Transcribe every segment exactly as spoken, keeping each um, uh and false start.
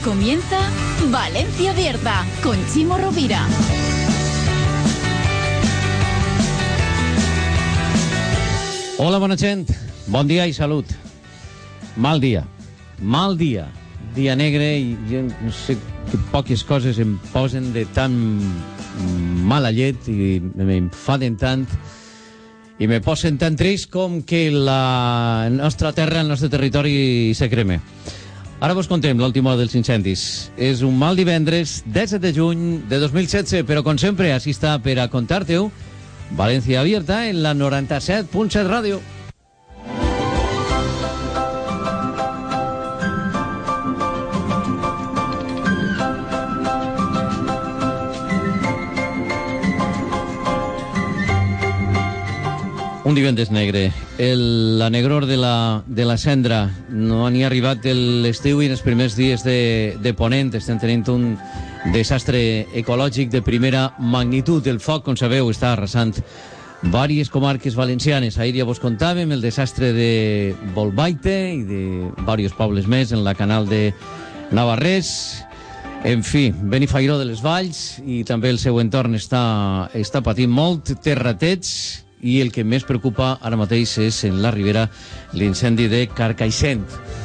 comienza Valencia Abierta con Chimo Rovira. Hola, bona gent. Bon dia i salut. Mal dia. Mal dia. Dia negre i jo no sé que poques coses em posen de tan mala llet i m'enfaden tant i me posen tan trist com que la nostra terra, el nostre territori se creme. Ara vos contem l'última hora dels incendis. És un mal divendres, disset de juny de dos mil setze, però com sempre, així està per a contar-te-ho Valencia Abierta en la noranta-set punt set ràdio. Un divendres negre. El, la negror de la, de la cendra. No n'hi ha arribat l'estiu i en els primers dies de, de Ponent estem tenint un desastre ecològic de primera magnitud. El foc, com sabeu, està arrasant diverses comarques valencianes. Ahir ja vos contàvem el desastre de Bolbaite i de diversos pobles més en la canal de Navarrés. En fi, Benifairó de les Valls i també el seu entorn està, està patint molt, terrateig, i el que més preocupa ara mateix és en la Ribera l'incendi de Carcaixent.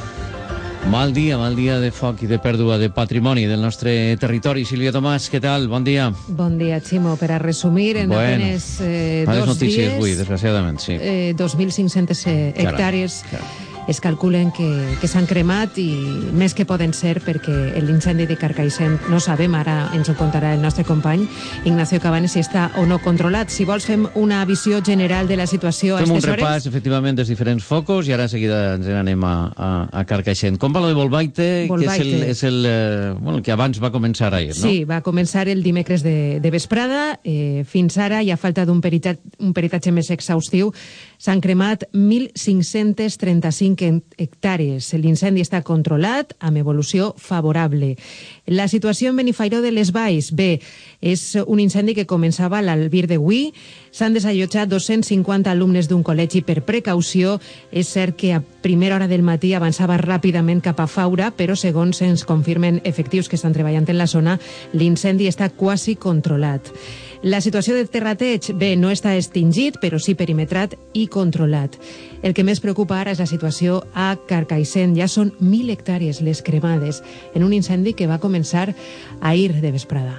Mal dia, mal dia de foc i de pèrdua de patrimoni del nostre territori. Sílvia Tomàs, què tal? Bon dia. Bon dia, Ximo. Per a resumir, en bueno, apenes eh, dos notícies dies... avui, desgraciadament, sí. Eh, dos mil cinc-centes hectàrees... Caram, caram. Es calculen que, que s'han cremat i més que poden ser perquè l'incendi de Carcaixent no sabem, ara ens ho contarà el nostre company Ignacio Cabanes, si està o no controlat. Si vols fem una visió general de la situació a aquestes hores. Fem un repàs, efectivament, dels diferents focos i ara de seguida ens anem a, a, a Carcaixent. Com va lo de Bolbaite, Bolbaite. que és, el, és el, eh, bueno, el que abans va començar ahir, no? Sí, va començar el dimecres de, de vesprada. Eh, fins ara, i a falta d'un peritat, un peritatge més exhaustiu, s'han cremat mil cinc-cents trenta-cinc hectàrees. L'incendi està controlat amb evolució favorable. La situació en Benifairó de les Valls, bé, és un incendi que començava a l'Albir de Hui. S'han desallotjat dos-cents cinquanta alumnes d'un col·legi per precaució. És cert que a primera hora del matí avançava ràpidament cap a Faura, però segons ens confirmen efectius que estan treballant en la zona, l'incendi està quasi controlat. La situació de terrateig, bé, no està extingit, però sí perimetrat i controlat. El que més preocupa ara és la situació a Carcaixent. Ja són mil hectàrees les cremades en un incendi que va començar ahir de vesprada.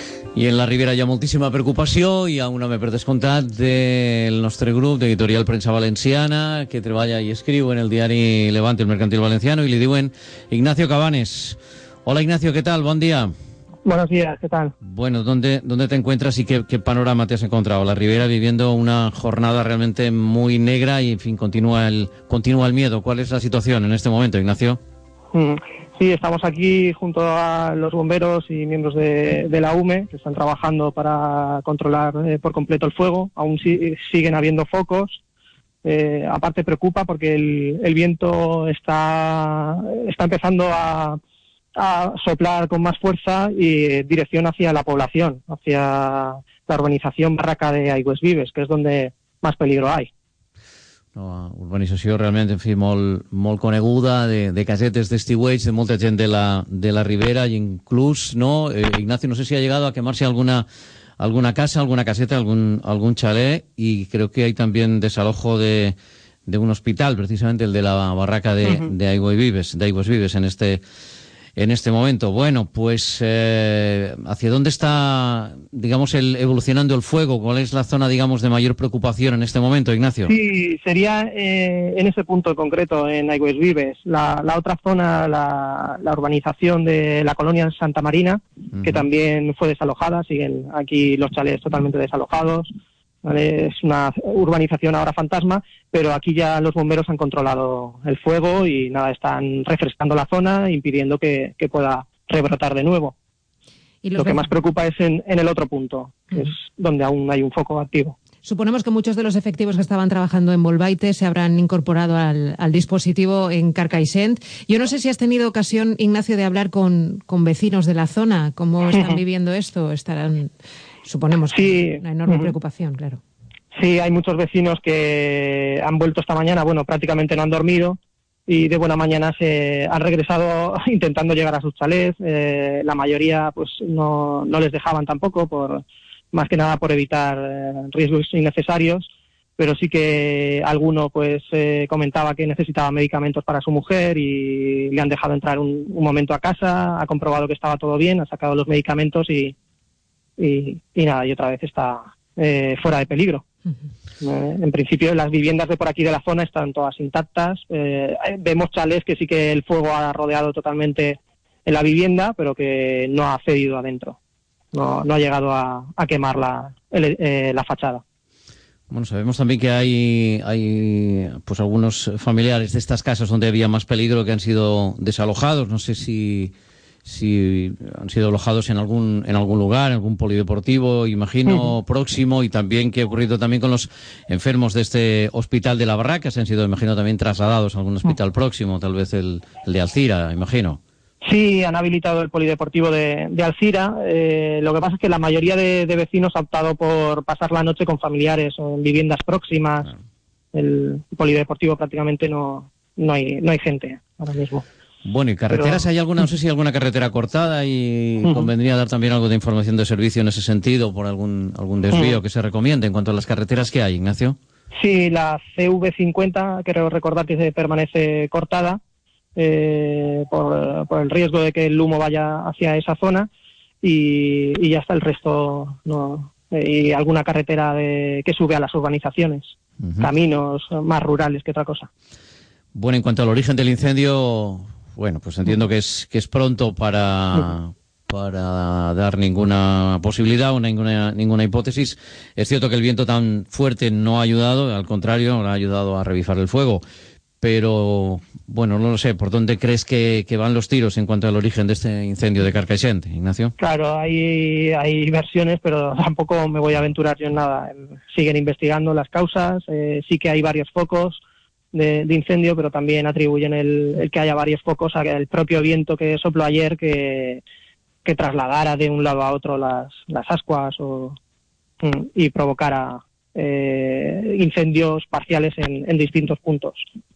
I en la Ribera hi ha moltíssima preocupació. Hi ha un home, per descomptat, del nostre grup d'Editorial Premsa Valenciana, que treballa i escriu en el diari Levante, el Mercantil Valenciano, i li diuen Ignacio Cabanes. Hola, Ignacio, ¿qué tal? Buen día. Buenos días, ¿qué tal? Bueno, ¿dónde, dónde te encuentras y qué, qué panorama te has encontrado? La Ribera viviendo una jornada realmente muy negra y, en fin, continúa el, continúa el miedo. ¿Cuál es la situación en este momento, Ignacio? Mm, sí, estamos aquí junto a los bomberos y miembros de, de la U M E, que están trabajando para controlar eh, por completo el fuego. Aún si, siguen habiendo focos. Eh, aparte preocupa porque el, el viento está, está empezando a... a soplar con más fuerza y dirección hacia la población, hacia la urbanización Barraca de Aigües Vives, que és on més peligro hay. No, urbanització realment, en fi, molt, molt coneguda, de, de casetes d'estiueig, de molta gent de la, de la Ribera, i inclús, no, eh, Ignacio, no sé si ha llegado a quemarse alguna, alguna casa, alguna caseta, algún, algún chalet, y creo que hay también desalojo de, de un hospital, precisamente el de la Barraca de, uh-huh. de Aigües Vives, de Aigües Vives en este... en este momento. Bueno, pues eh, ¿hacia dónde está, digamos, el, evolucionando el fuego? ¿Cuál es la zona, digamos, de mayor preocupación en este momento, Ignacio? Sí, sería eh, en ese punto concreto, en Aigües Vives. La, la otra zona, la, la urbanización de la colonia Santa Marina, uh-huh. que también fue desalojada, siguen aquí los chalets totalmente desalojados. ¿Vale? Es una urbanización ahora fantasma, pero aquí ya los bomberos han controlado el fuego y nada, están refrescando la zona, impidiendo que, que pueda rebrotar de nuevo. ¿Y Lo que más preocupa es en, en el otro punto, que uh-huh. es donde aún hay un foco activo. Suponemos que muchos de los efectivos que estaban trabajando en Bolbaite se habrán incorporado al, al dispositivo en Carcaixent. Yo no sé si has tenido ocasión, Ignacio, de hablar con, con vecinos de la zona. ¿Cómo están viviendo esto? Estarán... Suponemos que sí. Una enorme uh-huh. preocupación, claro. Sí, hay muchos vecinos que han vuelto esta mañana, bueno, prácticamente no han dormido, y de buena mañana se han regresado intentando llegar a sus chalés. Eh, la mayoría pues no, no les dejaban tampoco, por más que nada por evitar eh, riesgos innecesarios, pero sí que alguno pues eh, comentaba que necesitaba medicamentos para su mujer y le han dejado entrar un, un momento a casa, ha comprobado que estaba todo bien, ha sacado los medicamentos y, y, y nada, y otra vez está eh, fuera de peligro. Uh-huh. Eh, en principio las viviendas de por aquí de la zona están todas intactas. Eh, vemos chalés que sí que el fuego ha rodeado totalmente en la vivienda, pero que no ha cedido adentro. No, no ha llegado a, a quemar la, el, eh, la fachada. Bueno, sabemos también que hay, hay pues algunos familiares de estas casas donde había más peligro que han sido desalojados. No sé si... si han sido alojados en algún en algún lugar, en algún polideportivo, imagino, uh-huh. próximo, y también qué ha ocurrido también con los enfermos de este hospital de La Barraca, se han sido, imagino, también trasladados a algún hospital uh-huh. próximo, tal vez el, el de Alcira, imagino. Sí, han habilitado el polideportivo de, de Alcira. Eh, lo que pasa es que la mayoría de, de vecinos ha optado por pasar la noche con familiares o en viviendas próximas. Uh-huh. El polideportivo prácticamente no, no hay, no hay gente ahora mismo. Bueno, ¿y carreteras? Pero... ¿hay alguna, no sé si hay alguna carretera cortada y uh-huh. convendría dar también algo de información de servicio en ese sentido por algún algún desvío uh-huh. que se recomiende en cuanto a las carreteras que hay, Ignacio? Sí, la C V cincuenta, creo recordar que se permanece cortada eh, por, por el riesgo de que el humo vaya hacia esa zona y, y ya está el resto, no, y alguna carretera de, que sube a las urbanizaciones, uh-huh. caminos más rurales que otra cosa. Bueno, en cuanto al origen del incendio... Bueno, pues entiendo que es que es pronto para para dar ninguna posibilidad o ninguna ninguna hipótesis. Es cierto que el viento tan fuerte no ha ayudado, al contrario, ha ayudado a revivir el fuego. Pero, bueno, no lo sé, ¿por dónde crees que, que van los tiros en cuanto al origen de este incendio de Carcaixent, Ignacio? Claro, hay, hay versiones, pero tampoco me voy a aventurar yo en nada. Siguen investigando las causas, eh, sí que hay varios focos De, de incendio, pero también atribuyen el, el que haya varios focos al propio viento que sopló ayer que, que trasladara de un lado a otro las, las ascuas o, y provocara eh, incendios parciales en, en distintos puntos.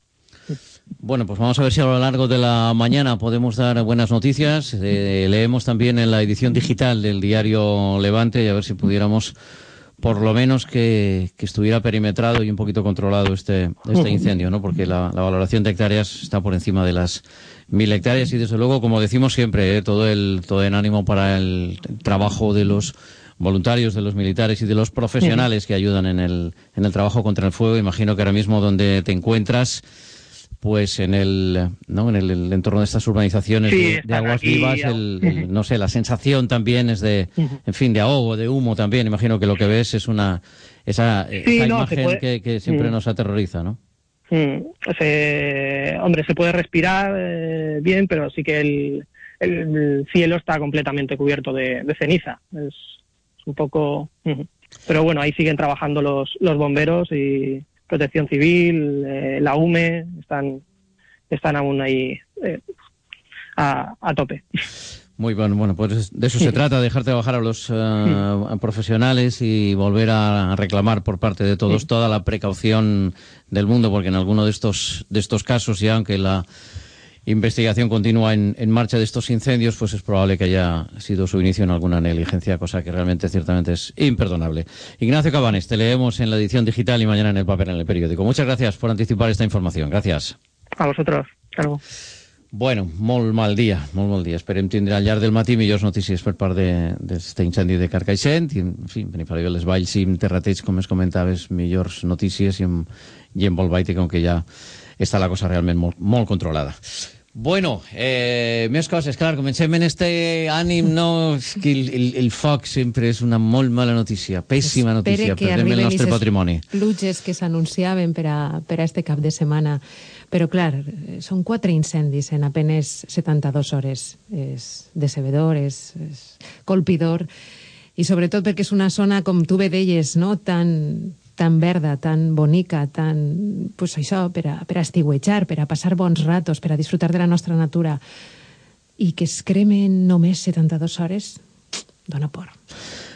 Bueno, pues vamos a ver si a lo largo de la mañana podemos dar buenas noticias. Eh, leemos también en la edición digital del diario Levante y a ver si pudiéramos por lo menos que, que estuviera perimetrado y un poquito controlado este este incendio, ¿no? Porque la, la valoración de hectáreas está por encima de las mil hectáreas y, desde luego, como decimos siempre, ¿eh? todo el todo en ánimo para el trabajo de los voluntarios, de los militares y de los profesionales que ayudan en el en el trabajo contra el fuego. Imagino que ahora mismo donde te encuentras, pues en el no en el, el entorno de estas urbanizaciones sí, de, de aguas aquí, vivas, el, el, no sé, la sensación también es de, en fin, de ahogo, de humo también. Imagino que lo que ves es una esa, sí, esa no, imagen puede... que, que siempre mm. nos aterroriza, ¿no? Mm. Se, hombre, se puede respirar eh, bien, pero sí que el, el, el cielo está completamente cubierto de, de ceniza. Es un poco... Mm. Pero bueno, ahí siguen trabajando los, los bomberos y Protección Civil, eh, la U M E, están están aún ahí eh, a, a tope. Muy bueno, bueno, pues de eso se trata, dejar trabajar a los uh, a profesionales y volver a reclamar por parte de todos sí. toda la precaución del mundo, porque en alguno de estos de estos casos, ya aunque la investigación continúa en, en marcha de estos incendios, pues es probable que haya sido su inicio en alguna negligencia, cosa que realmente ciertamente es imperdonable. Ignacio Cabanes, te leemos en la edición digital y mañana en el papel en el periódico. Muchas gracias por anticipar esta información. Gracias. A vosotros. Claro. Bueno, molt mal dia, molt mal dia. Esperem tindre al llarg del matí millors notícies per part d'aquest incendi de Carcaixent i, en fi, Benifallet, les Valls i Terrateig, com es comentaves, millors notícies i en, i en Bolbait, com que ja està la cosa realment molt, molt controlada. Bueno, eh, més coses, clar, comencem en este ànim, no? Que el, el, el foc sempre és una molt mala notícia, pèssima notícia, perdem el nostre patrimoni. Pluges que s'anunciaven per a, per a este cap de setmana, però clar, són quatre incendis en apenas setanta-dues hores. És decebedor, és, és colpidor, i sobretot perquè és una zona, com tu bé deies, no?, tan... tan verda, tan bonica, tan... pues això, per a, per a estiuejar, per a passar bons ratos, per a disfrutar de la nostra natura, i que es cremen només setanta-dues hores, dona por.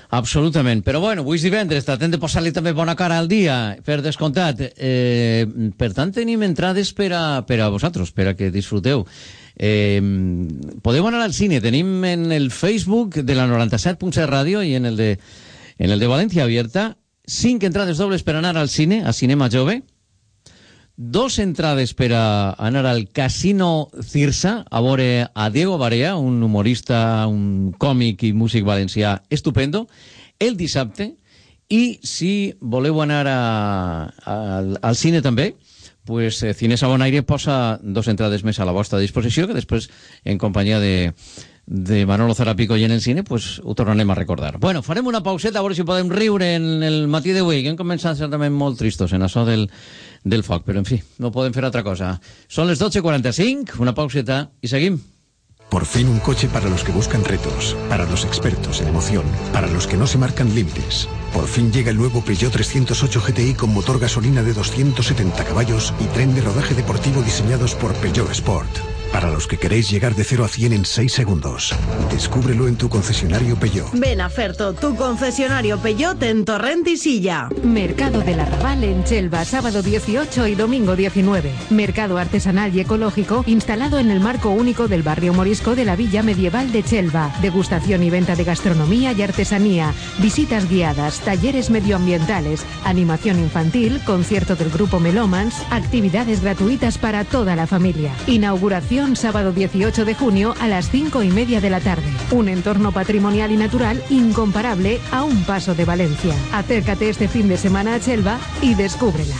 Absolutament. Però bueno, avui és divendres, tratem de posar-li també bona cara al dia, per descomptat. Eh, per tant, tenim entrades per a, per a vosaltres, per a que disfruteu. Eh, podeu anar al cine, tenim en el Facebook de la noranta-set punt set Ràdio i en el de, en el de València Abierta cinc entrades dobles per anar al cine, a Cinema Jove, dos entrades per a anar al Casino Cirsa a veure a Diego Barea, un humorista, un còmic i músic valencià estupendo, el dissabte. I si voleu anar a, a, al cine també, pues eh, Cines a Bonaire posa dos entrades més a la vostra disposició, que després, en companyia de, de Manolo Zarapico i en el cine, pues ho tornarem a recordar. Bueno, farem una pauseta a veure si podem riure en el matí d'avui, que hem començat certament molt tristos en això del, del foc, però en fi, no podem fer altra cosa. Són les dotze quaranta-cinc, una pauseta i seguim. Por fin un coche para los que buscan retos, para los expertos en emoción, para los que no se marcan límites. Por fin llega el nuevo Peugeot trescientos ocho G T I con motor gasolina de doscientos setenta caballos y tren de rodaje deportivo diseñados por Peugeot Sport. Para los que queréis llegar de cero a cien en seis segundos. Descúbrelo en tu concesionario Peugeot. Ven a Ferto, tu concesionario Peugeot en Torrent y Silla. Mercado del Arrabal en Chelva, sábado dieciocho y domingo diecinueve. Mercado artesanal y ecológico instalado en el marco único del barrio morisco de la Villa Medieval de Chelva. Degustación y venta de gastronomía y artesanía. Visitas guiadas, talleres medioambientales, animación infantil, concierto del grupo Melomans, actividades gratuitas para toda la familia. Inauguración sábado dieciocho de junio a las cinco y media de la tarde. Un entorno patrimonial y natural incomparable a un paso de Valencia. Acércate este fin de semana a Chelva y descúbrela.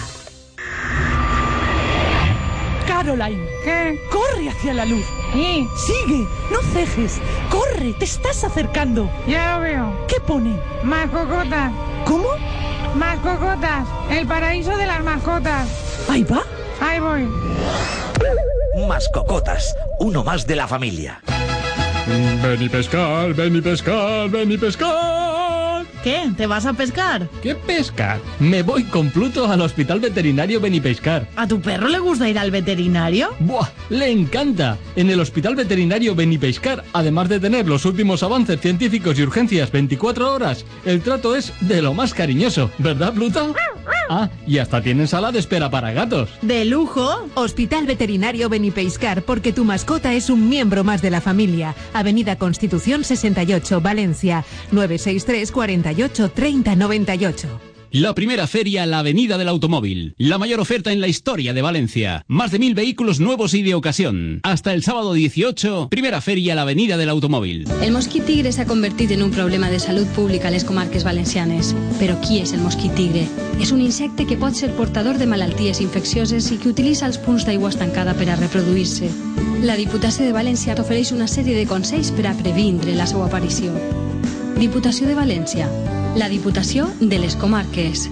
Caroline, ¿qué? Corre hacia la luz. ¿Y? Sigue, no cejes. Corre, te estás acercando. Ya lo veo. ¿Qué pone? Mascocotas. ¿Cómo? Mascocotas. El paraíso de las mascotas. Ahí va. Ahí voy. Mascocotas, uno más de la familia. Ven y pescar, ven y pescar, ven y pescar. ¿Qué? ¿Te vas a pescar? ¿Qué pescar? Me voy con Pluto al Hospital Veterinario Benipescar. ¿A tu perro le gusta ir al veterinario? ¡Buah! ¡Le encanta! En el Hospital Veterinario Benipescar, además de tener los últimos avances científicos y urgencias veinticuatro horas, el trato es de lo más cariñoso, ¿verdad, Pluto? Ah, y hasta tienen sala de espera para gatos. ¡De lujo! Hospital Veterinario Benipescar, porque tu mascota es un miembro más de la familia. Avenida Constitución sesenta y ocho, Valencia, nueve seis tres, cuarenta y ocho, treinta, noventa y ocho. La primera feria La Avenida del Automóvil. La mayor oferta en la historia de Valencia. Más de mil vehículos nuevos y de ocasión. Hasta el sábado dieciocho, primera feria La Avenida del Automòbil. El mosquit tigre s'ha convertit en un problema de salut pública a les comarques valencianes. Però qui és el mosquit tigre? És un insecte que pot ser portador de malalties infeccioses i que utilitza els punts d'aigua estancada per a reproduir-se. La Diputació de València t'ofereix una sèrie de consells per a previndre la seva aparició. Diputació de València. La Diputació de les Comarques.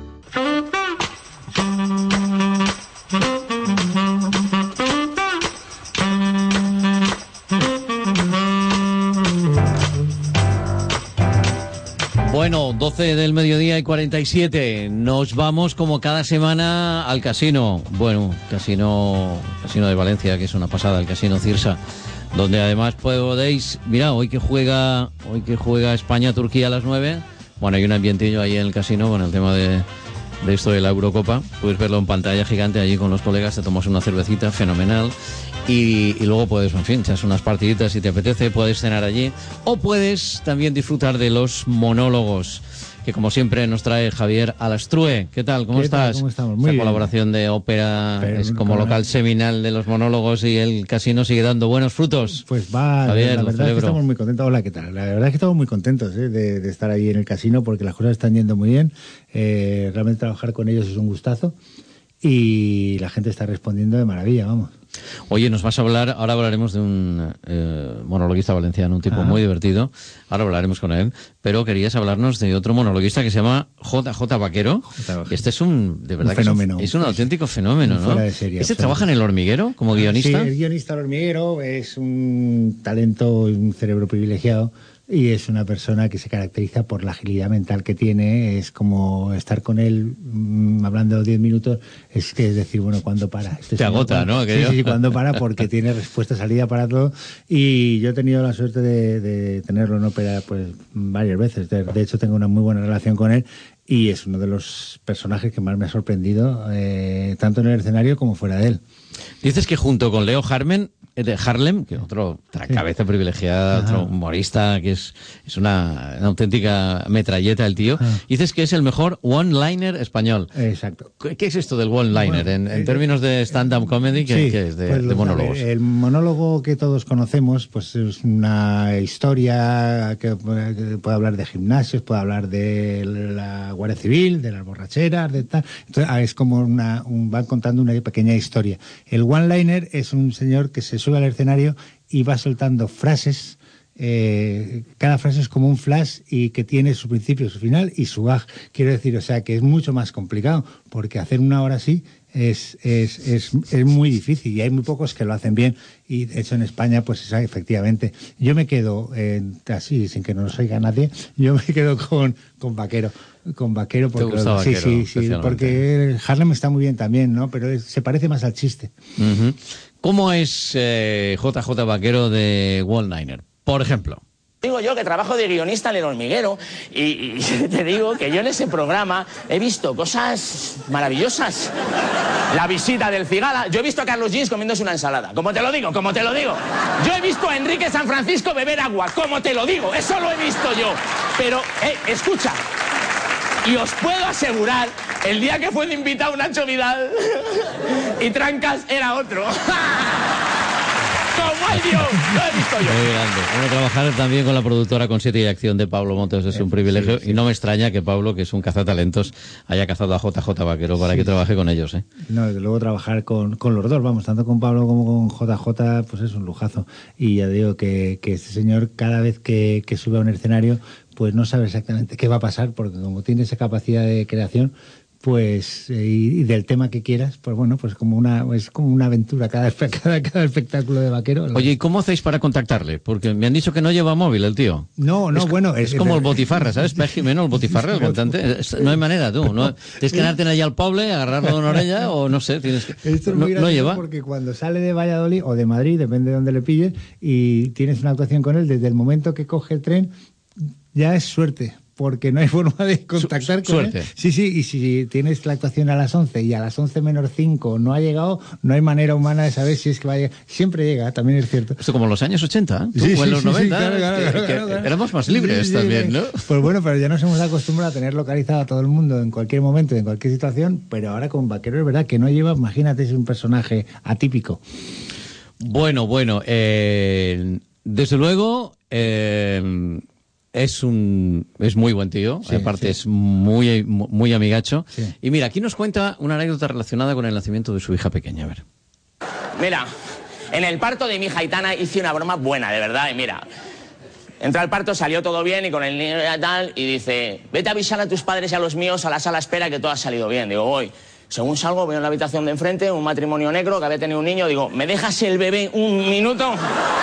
Bueno, doce del mediodía y cuarenta y siete. Nos vamos como cada semana al casino. Bueno, casino, casino de Valencia, que es una pasada, el Casino Cirsa, donde además podéis, mira, hoy que juega, hoy que juega España-Turquía a las nueve. Bueno, hay un ambientillo ahí en el casino con el tema de, de esto de la Eurocopa. Puedes verlo en pantalla gigante allí con los colegas, te tomas una cervecita, fenomenal. Y, y luego puedes, en fin, echas unas partiditas si te apetece, puedes cenar allí. O puedes también disfrutar de los monólogos, que como siempre nos trae Javier Alastrue. ¿Qué tal? ¿Cómo ¿Qué estás? tal? ¿Cómo estamos? Muy Esta bien. colaboración de ópera Pero, es como claro. local seminal de los monólogos y el casino sigue dando buenos frutos. Pues va, Javier, la lo verdad es que celebro. estamos muy contentos. Hola, ¿qué tal? La verdad es que estamos muy contentos ¿eh? de, de estar ahí en el casino porque las cosas están yendo muy bien. Eh, realmente trabajar con ellos es un gustazo y la gente está respondiendo de maravilla, vamos. Oye, nos vas a hablar, ahora hablaremos de un eh, monologuista valenciano, un tipo Ah. muy divertido, ahora hablaremos con él, pero querías hablarnos de otro monologuista que se llama J J Vaquero. Este es un, de verdad, Un que es un- fenómeno. es un, auténtico fenómeno, ¿no? Fuera de serie, ¿Ese absoluto. trabaja en El Hormiguero como guionista? Sí, es guionista del Hormiguero, es un talento, un cerebro privilegiado y es una persona que se caracteriza por la agilidad mental que tiene. Es como estar con él mmm, hablando diez minutos, es que es decir, bueno, ¿cuándo para? Este Te agota, cuando, ¿no? Sí, sí, sí, ¿cuándo para? Porque tiene respuesta, salida para todo, y yo he tenido la suerte de, de tenerlo en ópera pues varias veces. De, de hecho, tengo una muy buena relación con él, y es uno de los personajes que más me ha sorprendido, eh, tanto en el escenario como fuera de él. Dices que junto con Leo Harlem, de Harlem, que otro otra sí. cabeza privilegiada, Ajá. otro humorista, que es, es una, una auténtica metralleta el tío, Ajá. dices que es el mejor one-liner español. Exacto. ¿Qué es esto del one-liner? Bueno, en, en eh, términos de stand-up comedy, ¿qué, sí, ¿qué es? De, pues, de monólogos. El monólogo que todos conocemos, pues es una historia que, que puede hablar de gimnasios, puede hablar de la Guardia Civil, de las borracheras, de tal. Entonces, es como una, un, van contando una pequeña historia. El one-liner es un señor que se sube al escenario y va soltando frases. Eh, cada frase es como un flash y que tiene su principio, su final y su gag. Quiero decir, o sea, que es mucho más complicado, porque hacer una hora así es, es, es, es muy difícil, y hay muy pocos que lo hacen bien, y de hecho en España, pues efectivamente, yo me quedo eh, así, sin que nos oiga nadie, yo me quedo con, con Vaquero. Con Vaquero, porque, ¿Te gusta sí, Vaquero, sí, sí, porque Harlem está muy bien también, ¿no? Pero es, se parece más al chiste. Uh-huh. ¿Cómo es eh, J J Vaquero de one-liner? Por ejemplo. Digo yo que trabajo de guionista en El Hormiguero, y, y te digo que yo en ese programa he visto cosas maravillosas. La visita del cigala. Yo he visto a Carlos Jeans comiéndose una ensalada. Como te lo digo, como te lo digo. Yo he visto a Enrique San Francisco beber agua. Como te lo digo. Eso lo he visto yo. Pero, eh, escucha. Y os puedo asegurar, el día que fue de invitado Nacho Vidal y Trancas era otro. ¡Como ay Dios! Lo he visto yo. Muy grande. Bueno, trabajar también con la productora Con Siete y Acción de Pablo Montes es un privilegio, sí, sí. Y no me extraña que Pablo, que es un cazatalentos, haya cazado a J J Vaquero para sí. que trabaje con ellos, ¿eh? No, desde luego trabajar con, con los dos, vamos, tanto con Pablo como con J J, pues es un lujazo. Y ya digo que, que este señor, cada vez que, que sube a un escenario, pues no sabe exactamente qué va a pasar, porque como tiene esa capacidad de creación, pues eh, y del tema que quieras, pues bueno, pues como una es como una aventura cada, cada, cada espectáculo de Vaquero. Oye, ¿y cómo hacéis para contactarle? Porque me han dicho que no lleva móvil el tío. No, no, es, bueno... Es, es como el Botifarra, ¿sabes? Pej Jimeno, el Botifarra, el cantante. Es, no hay manera, tú. No, tienes que andarte allá al poble, agarrarlo de una orella, o no sé, tienes que... Esto es no, muy no lleva. Porque cuando sale de Valladolid o de Madrid, depende de dónde le pilles, y tienes una actuación con él, desde el momento que coge el tren, ya es suerte. Porque no hay forma de contactar Su, con suerte. él. Sí, sí, y si tienes la actuación a las once y a las once menos cinco no ha llegado, no hay manera humana de saber si es que va a llegar. Siempre llega, también es cierto. Esto como en los años ochenta, ¿eh? Tú, sí, o en sí, los sí, noventa, sí, claro, claro, que, claro, que claro, claro. éramos más libres sí, también, sí, ¿no? Pues bueno, pero ya nos hemos acostumbrado a tener localizado a todo el mundo en cualquier momento, en cualquier situación, pero ahora con Vaquero es verdad que no lleva, imagínate, es un personaje atípico. Bueno, bueno, eh, desde luego... Eh, Es un es muy buen tío, sí, aparte sí. es muy muy amigacho. Sí. Y mira, aquí nos cuenta una anécdota relacionada con el nacimiento de su hija pequeña. A ver. Mira, en el parto de mi hija Aitana hice una broma buena, de verdad, y mira, entró al parto, salió todo bien y con el niño y tal, y dice, vete a avisar a tus padres y a los míos a la sala espera que todo ha salido bien. Digo, voy. Según salgo, veo en la habitación de enfrente un matrimonio negro que había tenido un niño, digo, ¿me dejas el bebé un minuto?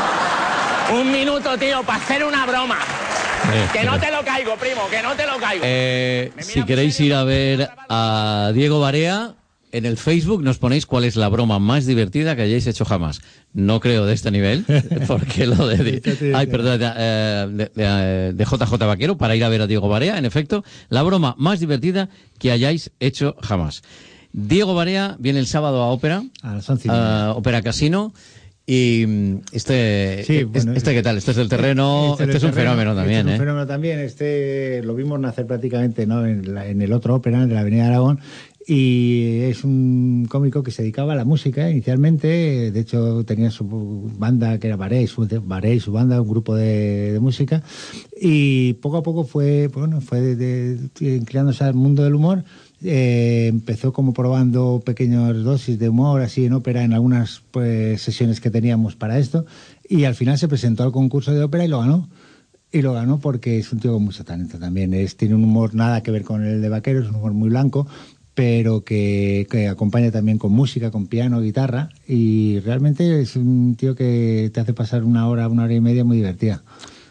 Un minuto, tío, para hacer una broma. Eh, que no te lo caigo, primo, que no te lo caigo. Eh, si queréis ir a ver a Diego Barea, en el Facebook nos ponéis cuál es la broma más divertida que hayáis hecho jamás. No creo de este nivel, porque lo de... Ay, perdón, de, de, de, de J J Vaquero, para ir a ver a Diego Barea, en efecto, la broma más divertida que hayáis hecho jamás. Diego Barea viene el sábado a Ópera, a las once a Ópera Casino. Y este, sí, bueno, este ¿qué tal? Este es del terreno, este, este es un terreno, fenómeno también, este ¿eh? Es un fenómeno también, este lo vimos nacer prácticamente, ¿no? En, la, en el otro ópera, de la Avenida de Aragón, y es un cómico que se dedicaba a la música inicialmente, de hecho tenía su banda que era Baré, su, Baré, su banda, un grupo de, de música, y poco a poco fue, bueno, fue de, de, inclinándose al mundo del humor. Eh, empezó como probando pequeñas dosis de humor así en ópera en algunas pues, sesiones que teníamos para esto, y al final se presentó al concurso de ópera y lo ganó y lo ganó porque es un tío con mucho talento también. Es, tiene un humor nada que ver con el de Vaquero, es un humor muy blanco, pero que, que acompaña también con música, con piano, guitarra, y realmente es un tío que te hace pasar una hora, una hora y media muy divertida.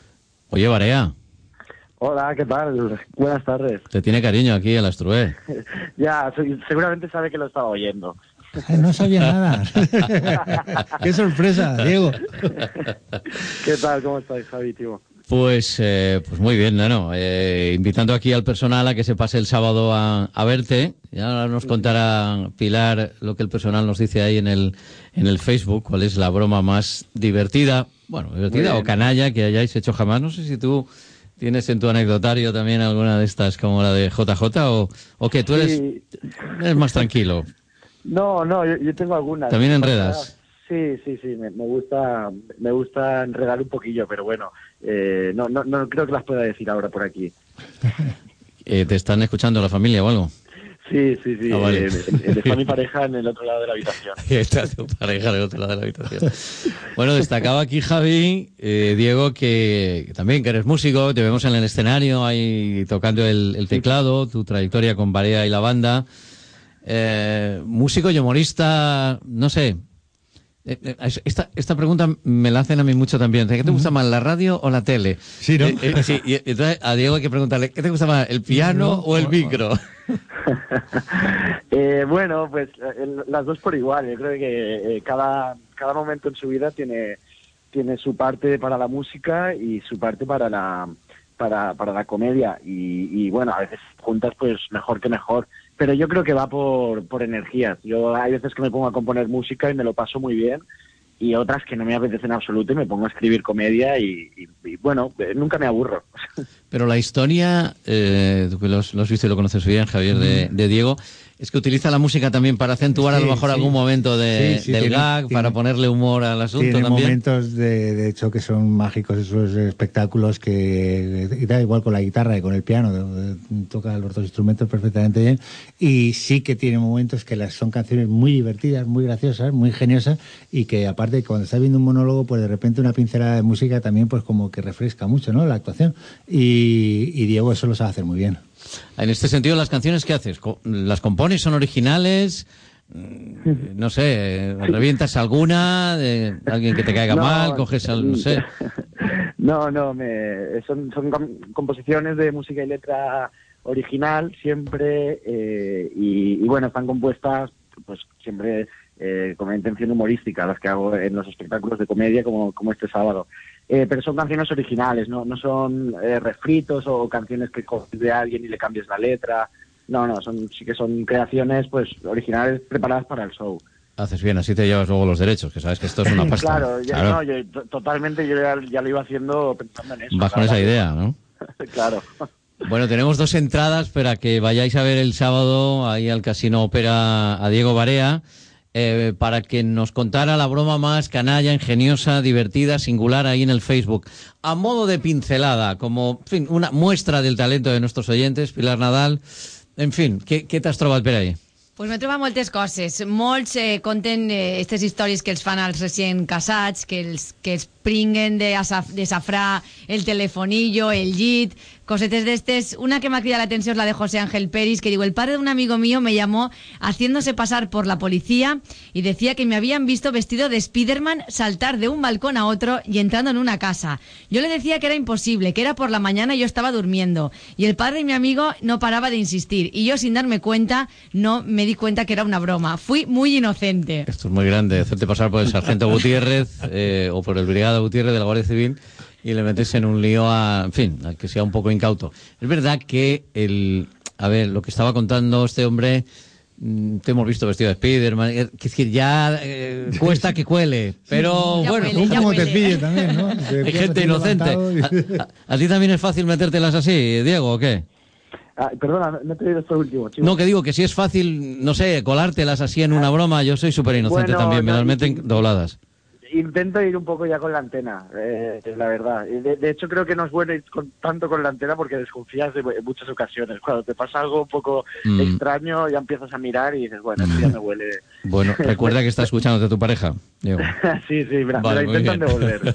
Oye, Barea. Hola, ¿qué tal? Buenas tardes. Te tiene cariño aquí el Astrué. Ya, seguramente sabe que lo estaba oyendo. Ay, no sabía nada. ¡Qué sorpresa, Diego! ¿Qué tal? ¿Cómo estáis, Javi, tío? Pues, eh, pues muy bien, Nano. Eh, invitando aquí al personal a que se pase el sábado a, a verte. Ya nos contará Pilar lo que el personal nos dice ahí en el, en el Facebook, cuál es la broma más divertida, bueno, divertida o canalla que hayáis hecho jamás. No sé si tú tienes en tu anecdotario también alguna de estas como la de J J o, o que tú eres, sí. eres más tranquilo. No, no, yo, yo tengo algunas. ¿También enredas? Sí, sí, sí, me, me gusta me gusta enredar un poquillo, pero bueno, eh, no, no, no creo que las pueda decir ahora por aquí. Eh, ¿Te están escuchando la familia o algo? Sí, sí, sí. Ah, vale. eh, está mi pareja en el otro lado de la habitación. Está tu pareja en el otro lado de la habitación. Bueno, destacaba aquí, Javi, eh, Diego, que, que también que eres músico, te vemos en el escenario ahí tocando el, el teclado, tu trayectoria con Barea y la banda. Eh, músico y humorista, no sé. Esta, esta pregunta me la hacen a mí mucho también. ¿Qué te gusta más, la radio o la tele? Sí, ¿no? Eh, eh, sí, y entonces a Diego hay que preguntarle, ¿qué te gusta más, el piano no, o el micro? eh, bueno, pues el, las dos por igual. Yo creo que eh, cada, cada momento en su vida tiene, tiene su parte para la música y su parte para la, para, para la comedia. Y, y bueno, a veces juntas pues mejor que mejor. Pero yo creo que va por, por energías. Yo hay veces que me pongo a componer música y me lo paso muy bien, y otras que no me apetecen en absoluto y me pongo a escribir comedia y, y, y bueno, nunca me aburro. Pero la historia, eh, tú que lo has, lo has visto y lo conoces bien, Javier, de, de Diego, es que utiliza la música también para acentuar sí, a lo mejor sí. algún momento de, sí, sí, del tiene, gag, tiene, para ponerle humor al asunto tiene también. momentos de, de hecho que son mágicos, esos espectáculos que da igual con la guitarra y con el piano, toca los dos instrumentos perfectamente bien, y sí que tiene momentos que las, son canciones muy divertidas, muy graciosas, muy ingeniosas, y que aparte cuando estás viendo un monólogo, pues de repente una pincelada de música también pues como que refresca mucho, ¿no?, la actuación, y, y Diego eso lo sabe hacer muy bien. En este sentido, ¿las canciones qué haces? ¿Las compones? ¿Son originales? No sé, ¿revientas alguna? ¿De alguien que te caiga no, mal? ¿Coges al, no sé? No, no, me, son, son composiciones de música y letra original siempre, eh, y, y bueno, están compuestas pues siempre eh, con una intención humorística, las que hago en los espectáculos de comedia como, como este sábado. Eh, pero son canciones originales, no, no son eh, refritos o canciones que coges de alguien y le cambies la letra. No, no, son sí que son creaciones pues originales preparadas para el show. Haces bien, así te llevas luego los derechos, que sabes que esto es una pasta. Claro, ya, claro. No, yo, totalmente, yo ya, ya lo iba haciendo pensando en eso. Vas con esa idea, ¿no? Claro. Bueno, tenemos dos entradas para que vayáis a ver el sábado ahí al Casino Ópera a Diego Barea. Eh, para que nos contara la broma más canalla, ingeniosa, divertida, singular ahí en el Facebook. A modo de pincelada, como en fin, una muestra del talento de nuestros oyentes, Pilar Nadal. En fin, què, què t'has trobat per ahí? Pues m'he trobat moltes coses. Molts eh, conten aquestes eh, històries que els fan als recient casats, que els, que els pringuen de, asaf, de safrà el telefonillo, el llit, cosetes d'estes. Una que m'ha cridat l'atenció es la de José Ángel Peris, que digo, el padre de un amigo mío me llamó haciéndose pasar por la policía y decía que me habían visto vestido de Spiderman saltar de un balcón a otro y entrando en una casa. Yo le decía que era imposible, que era por la mañana y yo estaba durmiendo. Y el padre de mi amigo no paraba de insistir. Y yo, sin darme cuenta, no me di cuenta que era una broma. Fui muy inocente. Esto es muy grande, hacerte pasar por el sargento Gutiérrez eh, o por el brigada Gutiérrez de la Guardia Civil y le metes en un lío a, en fin, a que sea un poco incauto. Es verdad que el, a ver, lo que estaba contando este hombre, te hemos visto vestido de Spiderman, es decir, ya eh, cuesta que cuele, pero ya bueno, huele, como te pille también, ¿no? Hay gente inocente. A, a, ¿A ti también es fácil metértelas así, Diego, o qué? Ah, perdona, no te he oído esto último, chico. No, que digo que si es fácil, no sé, colártelas así en una broma, yo soy súper inocente bueno, también, no, me las meten dobladas. Intento ir un poco ya con la antena, eh, la verdad. De, de hecho, creo que no es bueno ir con, tanto con la antena porque desconfías de, en muchas ocasiones. Cuando te pasa algo un poco mm. extraño, ya empiezas a mirar y dices, bueno, esto ya me huele. Bueno, recuerda que está escuchándote tu pareja, Diego. Sí, sí, me vale, la intentan devolver.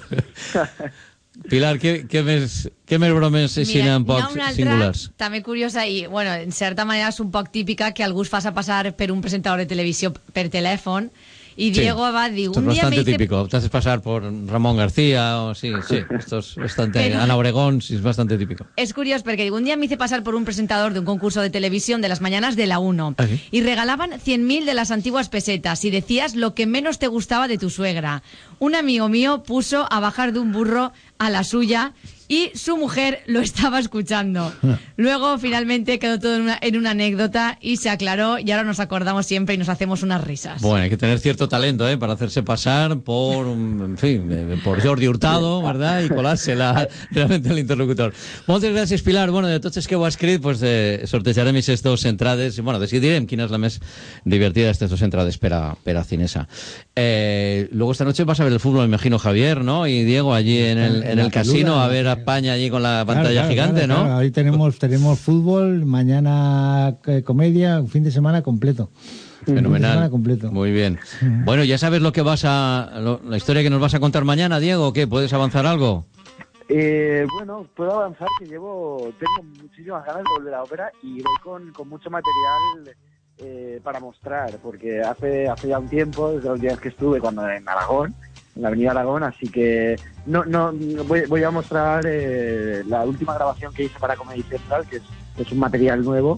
Pilar, què, què, més, què més bromes aixinen poc singulars? També curiosa i, bueno, en certa manera és un poc típica que algú es faci passar per un presentador de televisió per telèfon Y Diego sí. va a decir, esto un es día bastante me hice... típico. Te haces pasar por Ramón García o sí, sí. Esto es bastante... Pero... Ana Obregón, sí, es bastante típico. Es curioso porque un día me hice pasar por un presentador de un concurso de televisión de las mañanas de la uno. ¿Ah, sí? Y regalaban cien mil de las antiguas pesetas y decías lo que menos te gustaba de tu suegra. Un amigo mío puso a bajar de un burro a la suya y su mujer lo estaba escuchando. Luego, finalmente, quedó todo en una, en una anécdota y se aclaró y ahora nos acordamos siempre y nos hacemos unas risas. Bueno, hay que tener cierto talento, ¿eh? Para hacerse pasar por, en fin, por Jordi Hurtado, ¿verdad? I colar-se-la realment a l'interlocutor. Moltes gràcies, Pilar. Bueno, de tots els que heu escrit, pues, eh, sortejarem aquestes dues entrades. Bueno, decidirem quina és la més divertida d'aquestes dues entrades per a, per a Cinesa. Eh, luego esta noche vas a ver el fútbol, me imagino, Javier, ¿no? Y Diego allí en el, en el casino a ver a España allí con la pantalla claro, claro, gigante, claro, ¿no? Claro. Ahí tenemos, tenemos fútbol, mañana eh, comedia, un fin de semana completo. Fenomenal. Completo. Muy bien. Bueno, ya sabes lo que vas a, lo, la historia que nos vas a contar mañana, Diego, ¿o qué? ¿Puedes avanzar algo? Eh, bueno, puedo avanzar que llevo, tengo muchísimas ganas de volver a la ópera y voy con, con mucho material eh, para mostrar, porque hace, hace ya un tiempo, desde los días que estuve cuando en Aragón, en la avenida Aragón, así que no, no voy, voy a mostrar eh, la última grabación que hice para Comedy Central, que es, es un material nuevo,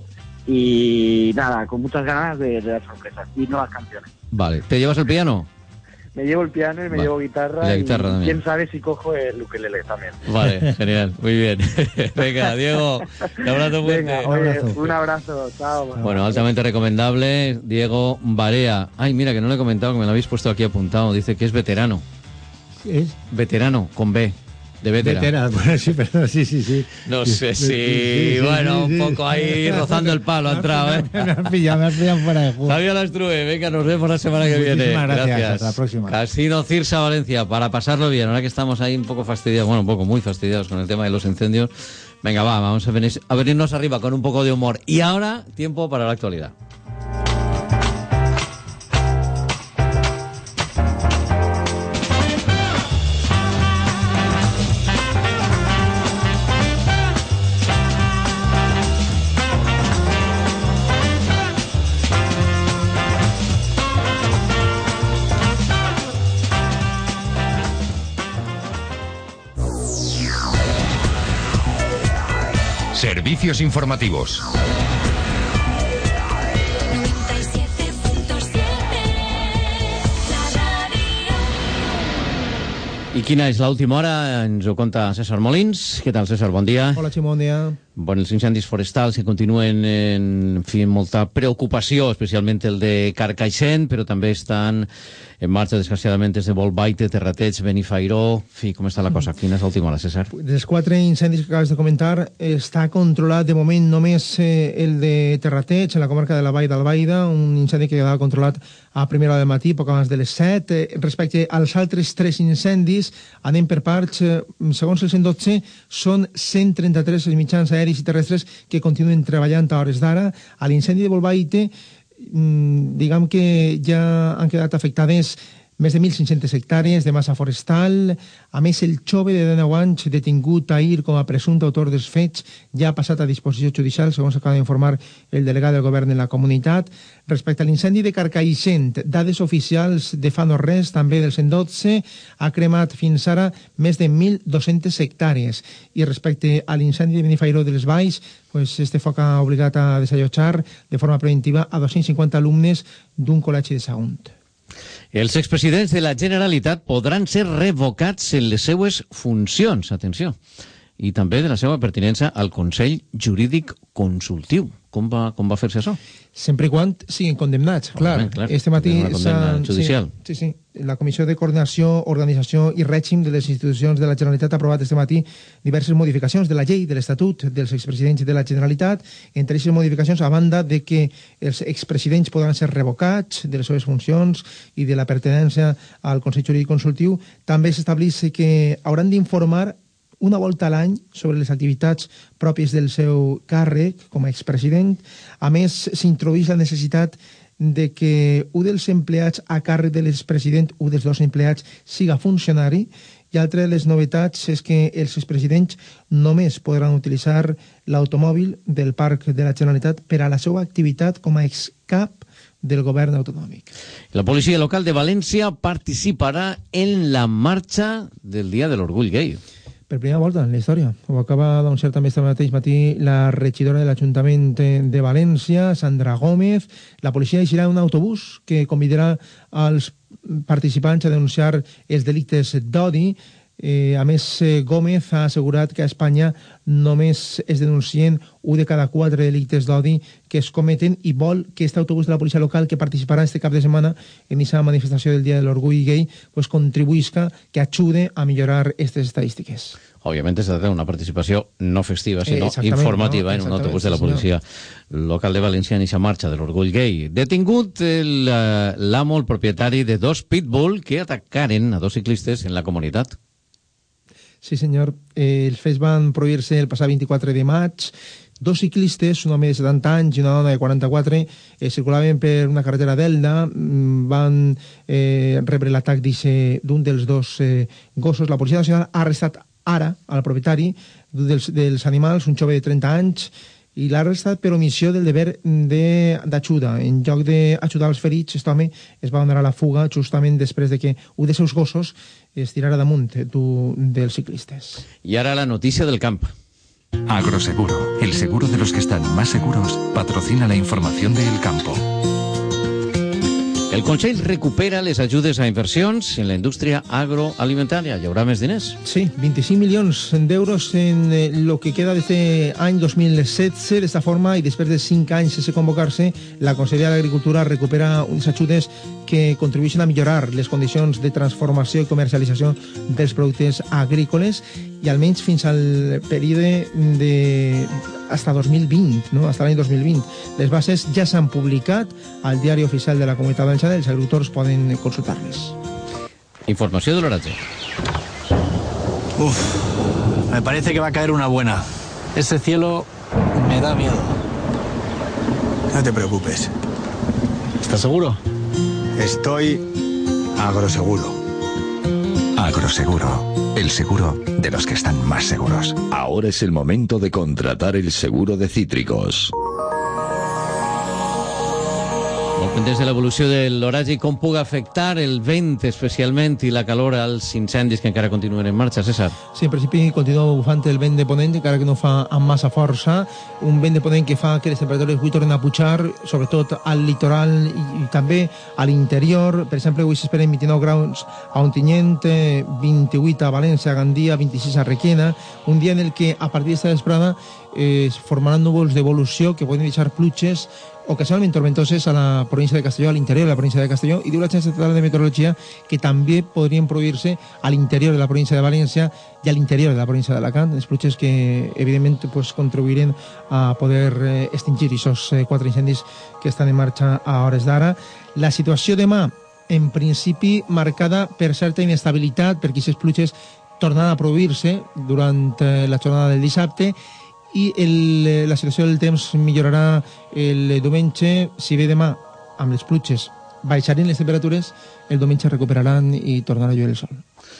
y nada, con muchas ganas de, de las sorpresas y nuevas canciones. Vale, ¿te llevas el piano? Me llevo el piano y me vale. llevo guitarra, y, la guitarra y también. Quién sabe si cojo el ukelele también. Vale, genial, muy bien. Venga, Diego, un abrazo fuerte. Venga, oye, un abrazo. Un abrazo, chao. Bueno, altamente recomendable, Diego Barea. Ay, mira, que no le he comentado, que me lo habéis puesto aquí apuntado. Dice que es veterano. ¿Es? Veterano, con B. De vetera. Vetera, bueno, sí, perdón, sí, sí, sí. No sé si, sí, sí, bueno, sí, un poco sí. ahí rozando el palo ha entrado, ¿eh? Me has pillado, me has pillado fuera de juego. Javier Lastrue, venga, nos vemos la semana que viene. Gracias, gracias. Hasta la próxima. Casino Cirsa Valencia, para pasarlo bien, ahora que estamos ahí un poco fastidiados, bueno, un poco muy fastidiados con el tema de los incendios. Venga, va, vamos a, venir, a venirnos arriba con un poco de humor. Y ahora, tiempo para la actualidad. Servicios informativos. I quina és l'última hora? Ens ho conta César Molins. Què tal, César? Bon dia. Hola, Ximo, bon dia. Bueno, els incendis forestals que continuen en, en fi, molta preocupació, especialment el de Carcaixent, però també estan en marxa, desgraciadament, des de Bolbaite, Terrateig, Benifairó. En fi, com està la cosa? Quina és l'última hora, César? Dels quatre incendis que acabes de comentar, està controlat de moment només eh, el de Terrateig, en la comarca de la Vall d'Albaida, un incendi que quedava controlat a primera hora del matí, poc abans de les set. Eh, respecte als altres tres incendis, anem per parts. Eh, segons el cent dotze, són cent trenta-tres els mitjans aeris i terrestres que continuen treballant a hores d'ara. A l'incendi de Bolbaite, diguem que ja han quedat afectades més de mil cinc-centes hectàrees de massa forestal. A més, el jove de dinou anys detingut ahir com a presumpte autor dels fets ja ha passat a disposició judicial, segons acaba d'informar el delegat del govern en la comunitat. Respecte a l'incendi de Carcaixent, dades oficials de fa no res, també del cent dotze, ha cremat fins ara més de mil dos-centes hectàrees. I respecte a l'incendi de Benifairó de les Valls, pues este foc ha obligat a desallotjar de forma preventiva a dos-cents cinquanta alumnes d'un col·legi de Sagunt. Els expresidents de la Generalitat podran ser revocats en les seues funcions, atenció, i també de la seva pertinença al Consell Jurídic Consultiu. Com va, com va fer-se això? Sempre i quan siguin condemnats, clar. clar. Este matí una condemna judicial. Sí, sí, sí. La Comissió de Coordinació, Organització i Règim de les Institucions de la Generalitat ha aprovat este matí diverses modificacions de la llei de l'Estatut dels expresidents de la Generalitat. Entre aquestes modificacions, a banda de que els expresidents podran ser revocats de les seves funcions i de la pertinença al Consell Jurídic Consultiu, també s'estableix que hauran d'informar una volta a l'any sobre les activitats pròpies del seu càrrec com a expresident. A més, s'introdueix la necessitat de que un dels empleats a càrrec de l'expresident, un dels dos empleats, siga funcionari, I altra de les novetats és que els expresidents només podran utilitzar l'automòbil del Parc de la Generalitat per a la seva activitat com a excap del govern autonòmic. La policia local de València participarà en la marxa del Dia de l'Orgull Gai. Per primera volta en la història. Ho acaba d'anunciar també este mateix matí la regidora de l'Ajuntament de València, Sandra Gómez. La policia eixirà un autobús que convidarà als participants a denunciar els delictes d'odi. Eh, a més, eh, Gómez ha assegurat que a Espanya només es denuncien un de cada quatre delictes d'odi que es cometen i vol que aquest autobús de la policia local que participarà este cap de setmana en aquesta manifestació del Dia de l'Orgull Gai pues, contribuisca, que ajude a millorar aquestes estadístiques. Òbviament es tracta d'una participació no festiva, sinó eh, informativa no? en un autobús de la policia sí, local de València en aquesta marxa de l'Orgull Gai. Detingut l'amo, el propietari de dos pitbull que atacaren a dos ciclistes en la comunitat. Sí, senyor. Eh, els fets van produir-se el passat vint-i-quatre de maig. Dos ciclistes, un home de setanta anys i una dona de quaranta-quatre, eh, circulaven per una carretera d'Elda, van eh, rebre l'atac d'un dels dos eh, gossos. La Policia Nacional ha arrestat ara al propietari dels, dels animals, un jove de trenta anys, i l'ha arrestat per omissió del deber d'ajuda. En lloc d'ajudar els ferits, aquest home es va donar a la fuga justament després de que un dels seus gossos es tirara damunt d'un dels ciclistes. I ara la notícia del camp. Agroseguro, el seguro de los que están más seguros, patrocina la información de El Campo. El Consell recupera les ajudes a inversions en la indústria agroalimentària. Hi haurà més diners? Sí, vint-i-cinc milions d'euros en lo que queda d'aquest any dos mil setze. D'esta forma, i després de cinc anys sense convocar-se, la Conselleria d'Agricultura recupera unes ajudes que contribueixen a millorar les condicions de transformació i comercialització dels productes agrícoles i almenys fins al període de hasta dos mil vint, no? Hasta l'any dos mil vint. Les bases ja s'han publicat al diari oficial de la Comunitat Valenciana, els agricultors poden consultar-les. Informació de l'oratge. Uf, me parece que va a caer una buena. Ese cielo me da miedo. No te preocupes. ¿Estás seguro? Estoy agroseguro. Agroseguro, el seguro de los que están más seguros. Ahora es el momento de contratar el seguro de cítricos. Des de l'evolució de l'oratge i com pugui afectar el vent especialment i la calor als incendis que encara continuen en marxa, César? Sí, en principi continua bufant el vent de ponent, encara que no fa amb massa força, un vent de ponent que fa que les temperatures avui tornen a pujar, sobretot al litoral i, i també a l'interior. Per exemple, avui s'esperen vint-i-nou graus a Ontinyent, vint-i-vuit a València, a Gandia, vint-i-sis a Requena, un dia en el que a partir d'esta vesprada eh, es formaran núvols d'evolució que poden deixar pluges ocasionalment tormentoses a la província de Castelló, a l'interior de la província de Castelló, i diu l'Agència Estatal de Meteorologia que també podrien produir-se a l'interior de la província de València i a l'interior de la província d'Alacant, les pluges que evidentment pues, contribuiren a poder eh, extingir aquests eh, quatre incendis que estan en marxa a hores d'ara. La situació demà, en principi, marcada per certa inestabilitat, perquè aquestes pluges tornaran a produir-se durant eh, la jornada del dissabte, i el, la situació del temps millorarà el diumenge. Si bé demà, amb les pluges, baixaran les temperatures, el diumenge recuperaran i tornarà a lluir el sol.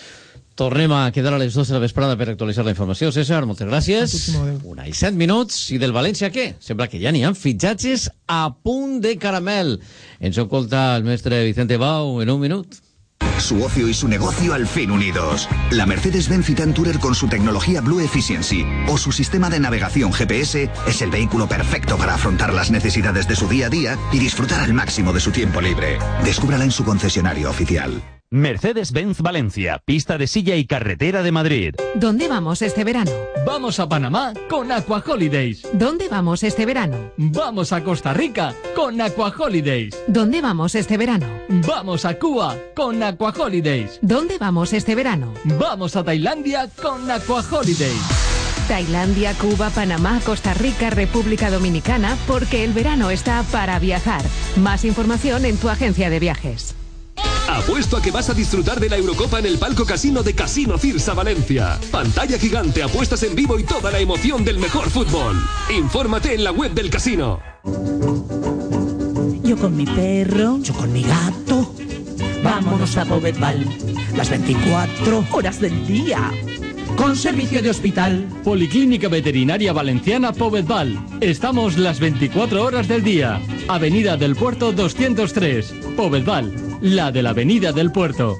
Tornem a quedar a les dues de la vesprada per actualitzar la informació. César, moltes gràcies. Una i set minuts. I del València, què? Sembla que ja n'hi ha fitxatges a punt de caramel. Ens escolta el mestre Vicente Bau en un minut. Su ocio y su negocio al fin unidos. La Mercedes-Benz Citan Tourer con su tecnología Blue Efficiency o su sistema de navegación G P S es el vehículo perfecto para afrontar las necesidades de su día a día y disfrutar al máximo de su tiempo libre. Descúbrala en su concesionario oficial. Mercedes-Benz Valencia, pista de silla y carretera de Madrid. ¿Dónde vamos este verano? Vamos a Panamá con Aqua Holidays. ¿Dónde vamos este verano? Vamos a Costa Rica con Aqua Holidays. ¿Dónde vamos este verano? Vamos a Cuba con Aqua Holidays. ¿Dónde vamos este verano? Vamos a Tailandia con Aqua Holidays. Tailandia, Cuba, Panamá, Costa Rica, República Dominicana, porque el verano está para viajar. Más información en tu agencia de viajes. Apuesto a que vas a disfrutar de la Eurocopa en el palco casino de Casino Cirsa Valencia. Pantalla gigante, apuestas en vivo y toda la emoción del mejor fútbol. Infórmate en la web del casino. Yo con mi perro, yo con mi gato. Vámonos a Povedval. Las veinticuatro horas del día. Con servicio de hospital. Policlínica Veterinaria Valenciana Povedval. Estamos las veinticuatro horas del día. Avenida del Puerto doscientos tres. Povedval, la de la Avenida del Puerto.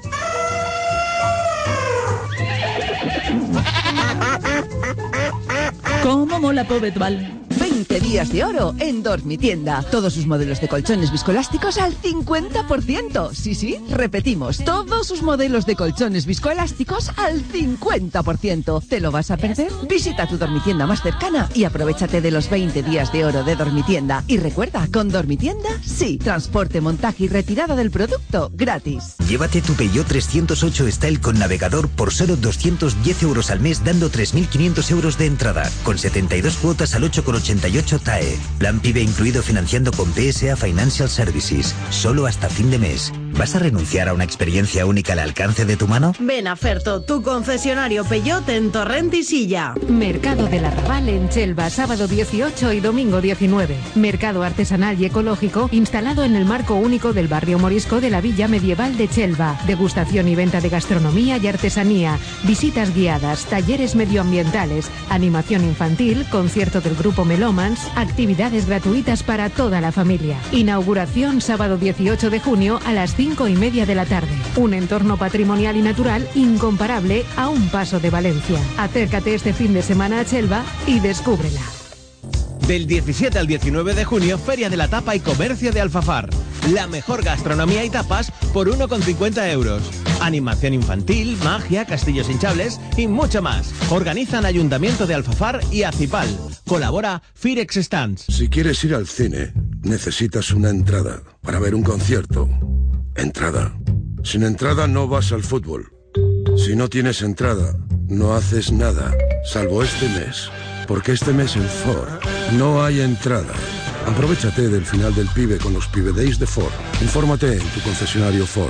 ¿Cómo mola Povedval? veinte días de oro en Dormitienda. Todos sus modelos de colchones viscoelásticos al cincuenta por ciento. Sí, sí, repetimos. Todos sus modelos de colchones viscoelásticos al cincuenta por ciento. ¿Te lo vas a perder? Visita tu Dormitienda más cercana y aprovechate de los veinte días de oro de Dormitienda. Y recuerda, con Dormitienda, sí. Transporte, montaje y retirada del producto gratis. Llévate tu Peugeot trescientos ocho Style con navegador por solo doscientos diez euros al mes, dando tres mil quinientos euros de entrada, con setenta y dos cuotas al ocho coma ochenta y ocho T A E. Plan PIBE incluido financiando con P S A Financial Services. Solo hasta fin de mes. ¿Vas a renunciar a una experiencia única al alcance de tu mano? Ven a Ferto, tu concesionario Peugeot en Torrent y Silla. Mercado del Arrabal en Chelva, sábado dieciocho y domingo diecinueve. Mercado artesanal y ecológico instalado en el marco único del barrio morisco de la Villa Medieval de Chelva. Degustación y venta de gastronomía y artesanía, visitas guiadas, talleres medioambientales, animación infantil, concierto del grupo Melomans, actividades gratuitas para toda la familia. Inauguración sábado dieciocho de junio a las cinco y media de la tarde. Un entorno patrimonial y natural incomparable a un paso de Valencia. Acércate este fin de semana a Chelva y descúbrela. Del diecisiete al diecinueve de junio, Feria de la Tapa y Comercio de Alfafar. La mejor gastronomía y tapas por uno con cincuenta euros. Animación infantil, magia, castillos hinchables y mucho más. Organizan Ayuntamiento de Alfafar y Acipal. Colabora Firex Stands. Si quieres ir al cine, necesitas una entrada. Para ver un concierto, entrada. Sin entrada no vas al fútbol. Si no tienes entrada, no haces nada, salvo este mes. Porque este mes en Ford no hay entrada. Aprovechate del final del PIBE con los PIBE Days de Ford. Infórmate en tu concesionario Ford.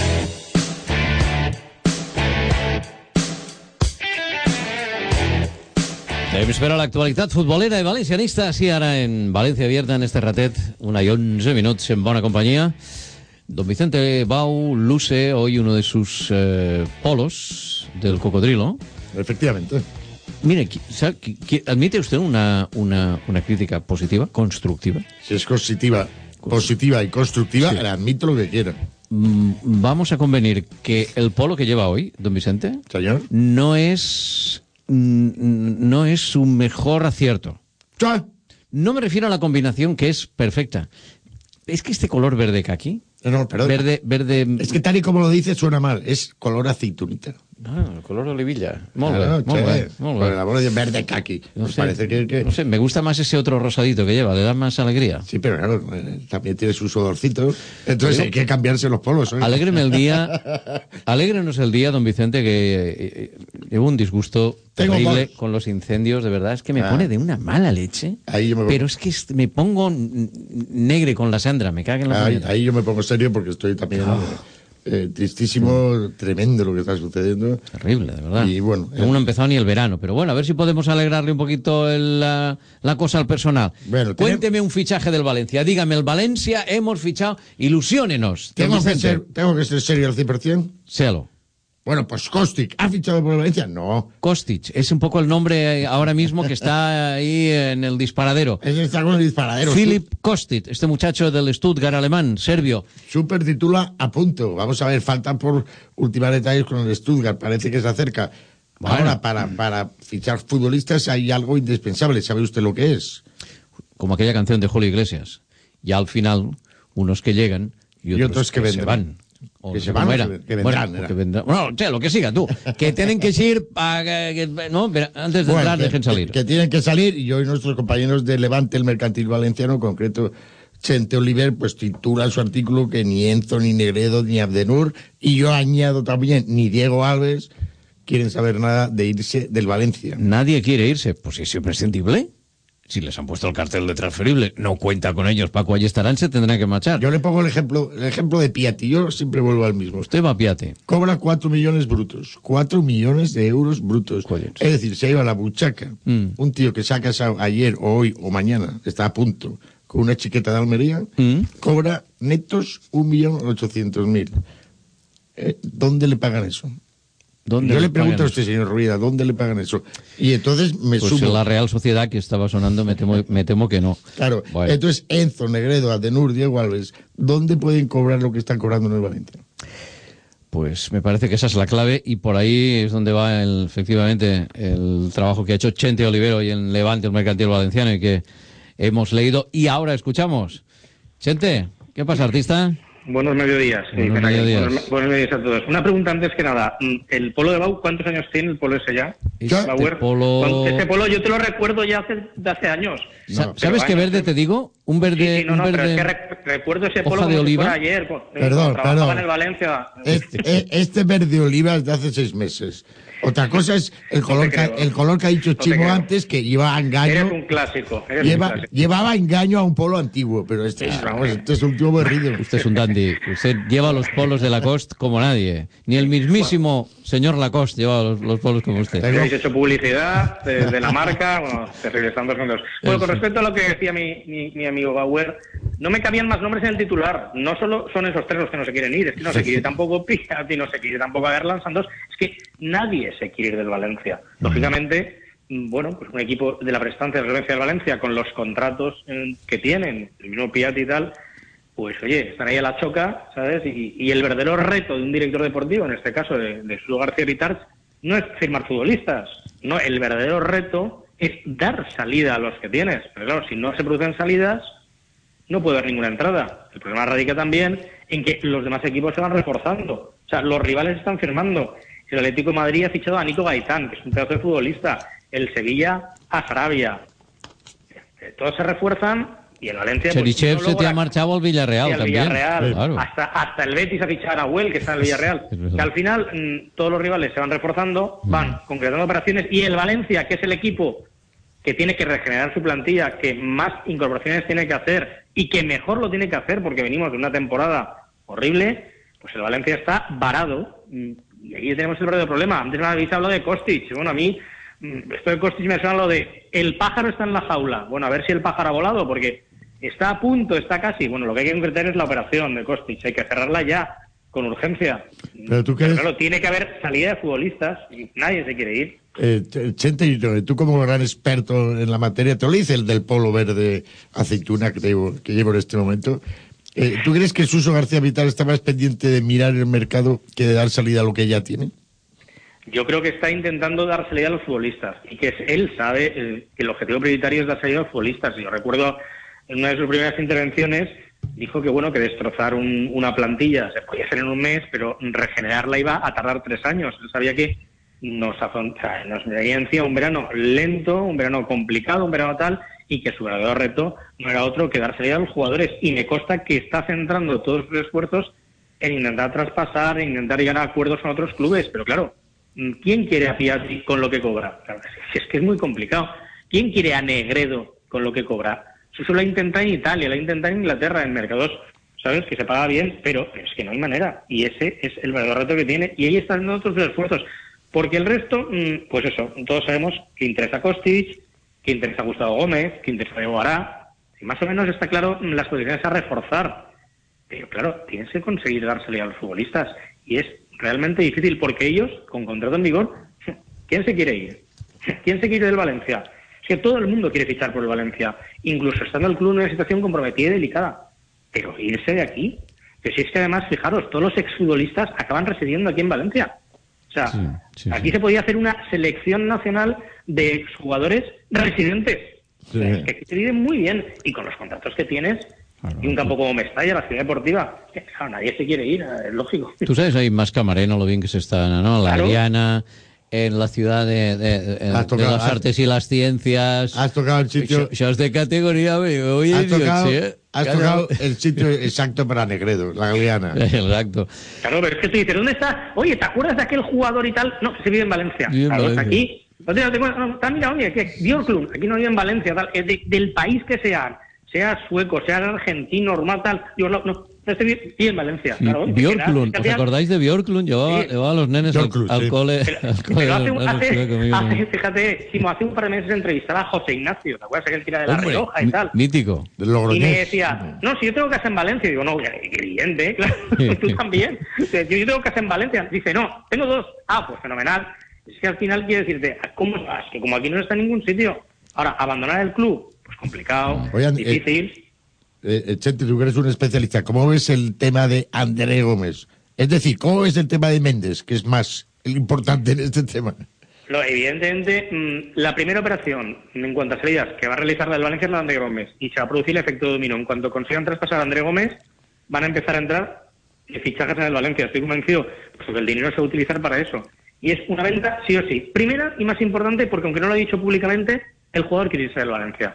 Hem esperat l'actualitat futbolera i valencianista, així ara en València Abierta, en este ratet, una y once minutos en bona compañía. Don Vicente Bau luce hoy uno de sus eh, polos del cocodrilo. Efectivamente. Mire, ¿sabe, ¿admite usted una, una, una crítica positiva, constructiva? Si es positiva, positiva y constructiva, sí. Le admito lo que quiera. Mm, vamos a convenir que el polo que lleva hoy, don Vicente, señor, no es, mm, no es su mejor acierto. ¿Sí? No me refiero a la combinación, que es perfecta. Es que este color verde caqui... No, perdón. Verde, verde... Es que tal y como lo dice suena mal. Es color aceitunita. Ah, el color de olivilla. Molt claro, bé, molt bé, molt bé. Por el amor de verde caqui. No sé, parece que, que... no sé, me gusta más ese otro rosadito que lleva, le da más alegría. Sí, pero claro, también tiene su sudorcito. Entonces ¿Pero? Hay que cambiarse los polos. ¿eh? Alégreme el día, alégrenos el día, don Vicente, que eh, llevo un disgusto terrible Tengo con los incendios, de verdad, es que me ah. pone de una mala leche. Ahí yo me pero es que me pongo negre con la Sandra, me cago en la ahí, ahí yo me pongo serio porque estoy también... Oh. Eh, tristísimo, sí. Tremendo lo que está sucediendo. Terrible, de verdad. Y bueno, aún no ha empezado ni el verano, pero bueno, a ver si podemos alegrarle un poquito el, la, la cosa al personal. Bueno, cuénteme tenemos... un fichaje del Valencia. Dígame, el Valencia hemos fichado, ilusiónenos. ¿Tengo que, ser, ¿Tengo que ser serio al cien por ciento? Séalo. Bueno, pues Kostic, ¿ha fichado por el Valencia? No. Kostic, es un poco el nombre ahora mismo que está ahí en el disparadero. Ese está con el disparadero. Philip Kostic, este muchacho del Stuttgart alemán, serbio. Super titula a punto. Vamos a ver, faltan por ultimar detalles con el Stuttgart. Parece que se acerca. Bueno. Ahora, para, para fichar futbolistas hay algo indispensable. ¿Sabe usted lo que es? Como aquella canción de Julio Iglesias. Ya al final, unos que llegan y otros, y otros que, que se van. O que se van, era. que vendrán. Bueno, que vendrán. Bueno, o sea, lo que siga tú. Que tienen que ir a, que, no, antes de bueno, entrar, que, dejen salir. Que, que tienen que salir, y hoy nuestros compañeros de Levante, el Mercantil Valenciano, en concreto Chente Oliver, pues titula su artículo que ni Enzo, ni Negredo, ni Abdenur, y yo añado también, ni Diego Alves, quieren saber nada de irse del Valencia. Nadie quiere irse, pues es imprescindible. Si les han puesto el cartel de transferible, no cuenta con ellos, Paco, allí estarán, se tendrán que marchar. Yo le pongo el ejemplo el ejemplo de Piatti, yo siempre vuelvo al mismo. Usted va a Piatti. Cobra cuatro millones brutos, cuatro millones de euros brutos. Joder. Es decir, se iba a la buchaca. Mm. Un tío que se ha casado ayer, o hoy, o mañana, está a punto, con una chiqueta de Almería, mm. cobra netos un millón ochocientos mil. eh, ¿dónde le pagan eso? ¿Dónde Yo le le pregunto pagan a usted, señor Ruida, ¿dónde le pagan eso? Y entonces me Pues sumo. en la Real Sociedad que estaba sonando, me temo, me temo que no. Claro, Bueno. entonces Enzo, Negredo, Adenur, Diego Alves, ¿dónde pueden cobrar lo que están cobrando en el Valencia? Pues me parece que esa es la clave y por ahí es donde va el, efectivamente el trabajo que ha hecho Chente Olivero y en Levante, el Mercantil Valenciano, y que hemos leído y ahora escuchamos. Chente, ¿qué pasa, artista? Buenos mediodías. Sí, Buenos ven aquí. mediodías. Buenos, buenos mediodías a todos. Una pregunta antes que nada. ¿El polo de Bau cuántos años tiene el polo ese ya? Este Bauer. polo- ¿Cuánto- Ese polo yo te lo recuerdo ya hace, de hace años. Sa- Pero ¿Sabes qué años. verde te digo? Un verde, Sí, sí, no, un no, pero verde es que re- recuerdo ese polo hoja de como si oliva. fuera ayer. cu- eh, Perdón, cuando trabajaba perdón. en el Valencia. Este, este verde oliva es de hace seis meses. Otra cosa es el color, te que, creo. el color que ha dicho No te Chimo creo. antes, que lleva engaño. Eres un clásico. Eres un Lleva, clásico. llevaba engaño a un polo antiguo, pero este, vamos, este es un tío berrido. Usted es un dandy. Usted lleva los polos de Lacoste como nadie. Ni el mismísimo señor Lacoste lleva los, los polos como usted. Habéis hecho publicidad de, de la marca, bueno, terrible, están dos juntos. Bueno, con respecto a lo que decía mi, mi, mi amigo Bauer, no me cabían más nombres en el titular. No solo son esos tres los que no se quieren ir, es que no se quiere tampoco Piatti, no se quiere tampoco Aderlan Santos, es que nadie se quiere ir del Valencia. Lógicamente, bueno, pues un equipo de la prestancia de referencia del Valencia, con los contratos eh, que tienen, el mismo Piatti y tal, pues oye, están ahí a la choca, ¿sabes? Y, y el verdadero reto de un director deportivo, en este caso de, de Jesús García Ritarch, no es firmar futbolistas, no, el verdadero reto es dar salida a los que tienes. Pero claro, si no se producen salidas, no puede haber ninguna entrada. El problema radica también en que los demás equipos se van reforzando. O sea, los rivales están firmando. El Atlético de Madrid ha fichado a Nico Gaitán, que es un pedazo de futbolista. El Sevilla a Sarabia. Todos se refuerzan y el Valencia... Cherichev pues, no se te ha logra- marchado al Villarreal y al también. Villarreal. Claro. Hasta, hasta el Betis a fichar a Huel, que está en el Villarreal. Es verdad. Que al final mm, todos los rivales se van reforzando, van concretando operaciones y el Valencia, que es el equipo que tiene que regenerar su plantilla, que más incorporaciones tiene que hacer y que mejor lo tiene que hacer porque venimos de una temporada horrible, pues el Valencia está varado. Mm, Y ahí tenemos el verdadero problema. Antes me habéis hablado de Kostic. Bueno, a mí mm, esto de Kostic me suena lo de el pájaro está en la jaula. Bueno, a ver si el pájaro ha volado porque está a punto, está casi. Bueno, lo que hay que concretar es la operación de Kostic. Hay que cerrarla ya, con urgencia. Pero tú Pero crees, claro, tiene que haber salida de futbolistas y nadie se quiere ir. eh, Chente, tú como gran experto en la materia, te lo dice el del polo verde aceituna que, llevo, que llevo en este momento. Eh, ¿Tú crees que Suso García Vital está más pendiente de mirar el mercado que de dar salida a lo que ya tiene? Yo creo que está intentando dar salida a los futbolistas y que es- él sabe eh, que el objetivo prioritario es dar salida a los futbolistas. Yo recuerdo en una de sus primeras intervenciones dijo que bueno que destrozar un- una plantilla se podía hacer en un mes, pero regenerarla iba a tardar tres años. Él sabía que nos, afron- o sea, nos venía encima un verano lento, un verano complicado, un verano tal, y que su verdadero reto no era otro que dar salida a los jugadores. Y me consta que está centrando todos sus esfuerzos en intentar traspasar, en intentar llegar a acuerdos con otros clubes. Pero claro, ¿quién quiere a Piatti con lo que cobra? Claro, es que es muy complicado. ¿Quién quiere a Negredo con lo que cobra? Eso lo ha intentado en Italia, lo ha intentado en Inglaterra, en mercados, ¿sabes? Que se paga bien, pero es que no hay manera. Y ese es el verdadero reto que tiene. Y ahí están haciendo otros esfuerzos. Porque el resto, mm, pues eso, todos sabemos que interesa a Kostic, que interesa a Gustavo Gómez, que interesa a Diego Ará. Y más o menos está claro mm, las posiciones a reforzar. Pero claro, tienes que conseguir dar salida a los futbolistas. Y es realmente difícil porque ellos, con contrato en vigor, ¿quién se quiere ir? ¿Quién se quiere ir del Valencia? Es que todo el mundo quiere fichar por el Valencia, incluso estando el club en una situación comprometida y delicada. Pero irse de aquí, que si es que además, fijaros, todos los exfutbolistas acaban residiendo aquí en Valencia. O sea, Sí, sí, aquí se podía hacer una selección nacional de exjugadores residentes. Sí. Es que aquí se vive muy bien. Y con los contratos que tienes, y un campo como Mestalla, la ciudad deportiva, que, claro, nadie se quiere ir, es lógico. Tú sabes ahí más Camarena lo bien que se está, ¿no? La Claro. Diana, en la ciudad de, de- de- Has de tocado- las has- artes y las ciencias. Has tocado el sitio... Això, això és de categoría, oye, Has tocado, idiots, ¿eh? has Cada- tocado el sitio exacto para Negredo, la Galeana. Exacto. Claro, pero es que tú dices, ¿dónde está? Oye, ¿te acuerdas de aquel jugador y tal? No, que se vive en Valencia. Vive en Claro, está Valencia. aquí. No te, no te- no, está, mira, oye, que Dios Club, aquí no vive en Valencia, tal, es de- del país que sea, sea sueco, sea argentino, normal, tal. Dios, no, no, no estoy bien en Valencia. Sí, Claro, Björklund, ¿os final, acordáis de Björklund? Llevaba, Sí. llevaba a los nenes al, Björklund, al sí. cole. Pero, al cole pero hace, de un- los nenes, hace, estuve conmigo, hace- ¿no? fíjate, Simo, hace un par de meses entrevistaba a José Ignacio, ¿te acuerdas? Aquel que era de la Hombre, Rioja y tal. mítico. De Y me Logroñés. decía, no, si yo tengo casa en Valencia. Y digo, no, qué evidente, claro, tú también. Dice, Yo, yo tengo casa en Valencia. Dice, no, tengo dos. Ah, pues fenomenal. Es que al final quiero decirte, ¿cómo? Ah, es que como aquí no está en ningún sitio. Ahora, abandonar el club, pues complicado, Oigan, difícil. Eh, eh, Chente, tú que eres un especialista, ¿cómo ves el tema de André Gómez? Es decir, ¿cómo ves el tema de Méndez, que es más el importante en este tema? Lo, evidentemente, mmm, la primera operación en cuanto a salidas que va a realizar la del Valencia es la de André Gómez y se va a producir el efecto dominó. En cuanto consigan traspasar a André Gómez, van a empezar a entrar fichajes en el Valencia. Estoy convencido pues, que el dinero se va a utilizar para eso. Y es una venta sí o sí. Primera y más importante, porque aunque no lo ha dicho públicamente, el jugador quiere irse del Valencia.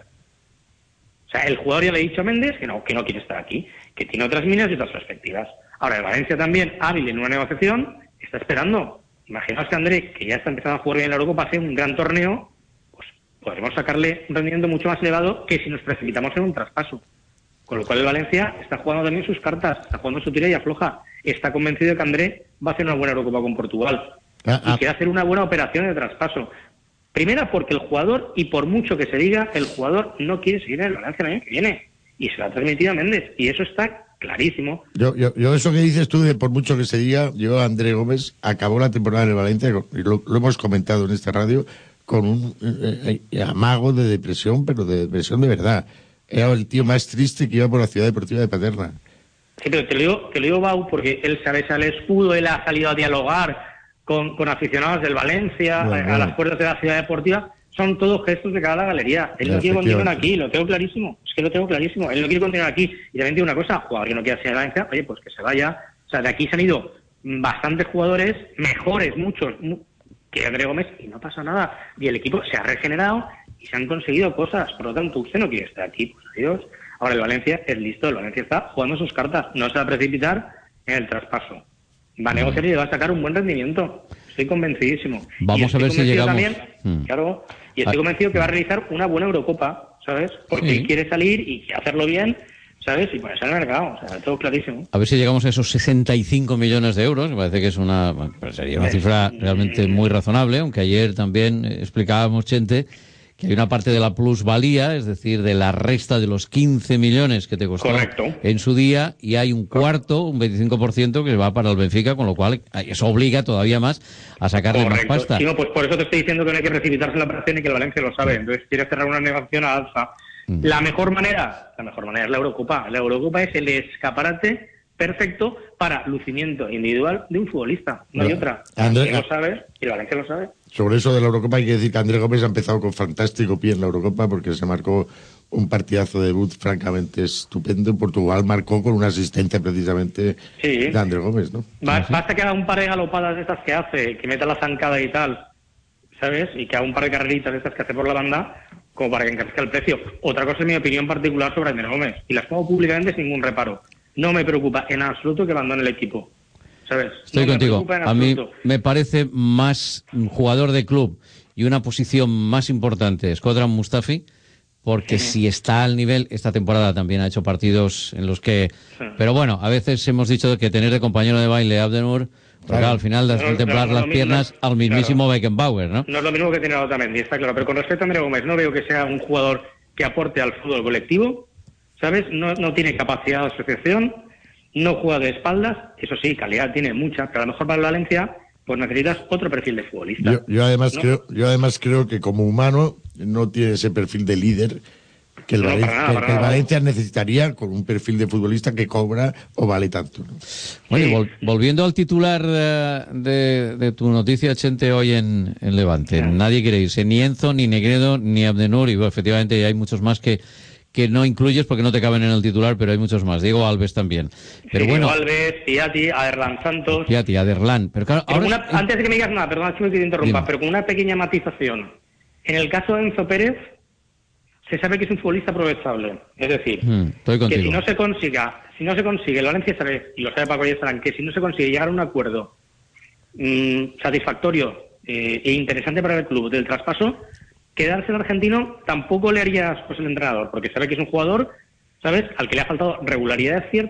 O sea, el jugador ya le ha dicho a Méndez que no, que no quiere estar aquí, que tiene otras minas y otras perspectivas. Ahora, el Valencia también, hábil en una negociación, está esperando. Imaginaos que André, que ya está empezando a jugar bien en la Eurocopa, hace un gran torneo, pues podremos sacarle un rendimiento mucho más elevado que si nos precipitamos en un traspaso. Con lo cual el Valencia está jugando también sus cartas, está jugando su tira y afloja. Está convencido de que André va a hacer una buena Eurocopa con Portugal. Ah, ah. Y quiere hacer una buena operación de traspaso. Primera, porque el jugador, y por mucho que se diga, el jugador no quiere seguir en el Valencia el año que viene. Y se lo ha transmitido a Méndez. Y eso está clarísimo. Yo, yo, yo eso que dices tú, de por mucho que se diga, yo, André Gómez, acabó la temporada en el Valencia, y lo, lo hemos comentado en esta radio, con un eh, eh, amago de depresión, pero de depresión de verdad. Era el tío más triste que iba por la ciudad deportiva de Paterna. Sí, pero te lo digo, te lo digo, Bau, porque él sabe al escudo, él ha salido a dialogar con, con aficionados del Valencia, Bueno, a, a las bueno. puertas de la ciudad deportiva. Son todos gestos de cada galería. Él no quiere continuar Efectivamente. aquí, lo tengo clarísimo. Es que lo tengo clarísimo. Él no quiere continuar aquí. Y también tiene una cosa, jugador que no quiere seguir en Valencia, oye, pues que se vaya. O sea, de aquí se han ido bastantes jugadores, mejores, muchos, mu- que André Gómez, y no pasa nada. Y el equipo se ha regenerado y se han conseguido cosas. Por lo tanto, usted no quiere estar aquí, pues adiós. Ahora el Valencia es listo, el Valencia está jugando sus cartas. No se va a precipitar en el traspaso. Va a negociar y va a sacar un buen rendimiento. Estoy convencidísimo. Vamos Y a estoy ver si convencido llegamos. también, Mm. claro, y estoy Ah. convencido que va a realizar una buena Eurocopa, ¿sabes? Porque Sí. él quiere salir y hacerlo bien, ¿sabes? Y ponerse en el mercado, o sea, todo clarísimo. A ver si llegamos a esos sesenta y cinco millones de euros, me parece que es una, bueno, pues sería una cifra realmente muy razonable, aunque ayer también eh, explicábamos, Chente, que hay una parte de la plusvalía, es decir, de la resta de los quince millones que te costó Correcto. en su día, y hay un cuarto, un veinticinco por ciento que va para el Benfica, con lo cual eh, eso obliga todavía más a sacarle Correcto. más pasta. Sí, no, pues por eso te estoy diciendo que no hay que precipitarse en la operación y que el Valencia lo sabe. Entonces quiere cerrar una negociación a alza. Mm. La mejor manera, la mejor manera es la Eurocopa. La Eurocopa es el escaparate perfecto para lucimiento individual de un futbolista. No hay Bueno, otra. André- Y lo sabe, y el Valencia lo sabe. Sobre eso de la Eurocopa hay que decir que André Gómez ha empezado con fantástico pie en la Eurocopa porque se marcó un partidazo de debut francamente estupendo. Portugal marcó con una asistencia precisamente Sí. de André Gómez, ¿no? Ba- Basta que haga un par de galopadas de estas que hace, que meta la zancada y tal, ¿sabes? Y que haga un par de carreritas de estas que hace por la banda, como para que encarezca el precio. Otra cosa es mi opinión particular sobre André Gómez, y las pongo públicamente sin ningún reparo. No me preocupa en absoluto que abandone el equipo, ¿sabes? Estoy No me contigo. preocupa en A mí absoluto. me parece más un jugador de club y una posición más importante Shkodran Mustafi, porque si está al nivel, esta temporada también ha hecho partidos en los que... Pero bueno, a veces hemos dicho que tener de compañero de baile a Abdenur, porque Claro. al final das No, no, templar no, las no, piernas no, al mismísimo Beckenbauer, ¿no? No es lo mismo que tiene Otamendi, está claro. Pero con respecto a André Gómez, no veo que sea un jugador que aporte al fútbol colectivo, ¿sabes? No, no tiene capacidad de asociación, no juega de espaldas, eso sí, calidad tiene mucha, pero a lo mejor para el Valencia pues necesitas otro perfil de futbolista. Yo, yo además ¿no? creo, yo además creo que como humano no tiene ese perfil de líder que el, No, Valencia, para nada, que- para que el nada. Valencia necesitaría con un perfil de futbolista que cobra o vale tanto, ¿no? Oye, vol- volviendo al titular eh, de, de tu noticia, Chente, hoy en, en Levante. Nadie quiere irse, ni Enzo, ni Negredo, ni Abdenur, y bueno, efectivamente hay muchos más que, que no incluyes porque no te caben en el titular, pero hay muchos más. Diego Alves también. Pero Sí, bueno, Alves, Piatti, Aderlan Santos. fíjate, Aderlan. Pero claro, Pero ahora... una- antes de que me digas nada, perdona Chimo, que te interrumpa, Dime. pero con una pequeña matización. En el caso de Enzo Pérez, se sabe que es un futbolista aprovechable. Es decir, Mm, estoy que contigo. si no se consiga, si no se consigue, el Valencia sabe, y lo sabe Paco Ayestarán, que si no se consigue llegar a un acuerdo mm, satisfactorio eh, e interesante para el club del traspaso, quedarse el argentino tampoco le haría pues el entrenador, porque sabe que es un jugador, ¿sabes?, al que le ha faltado regularidad, es cierto,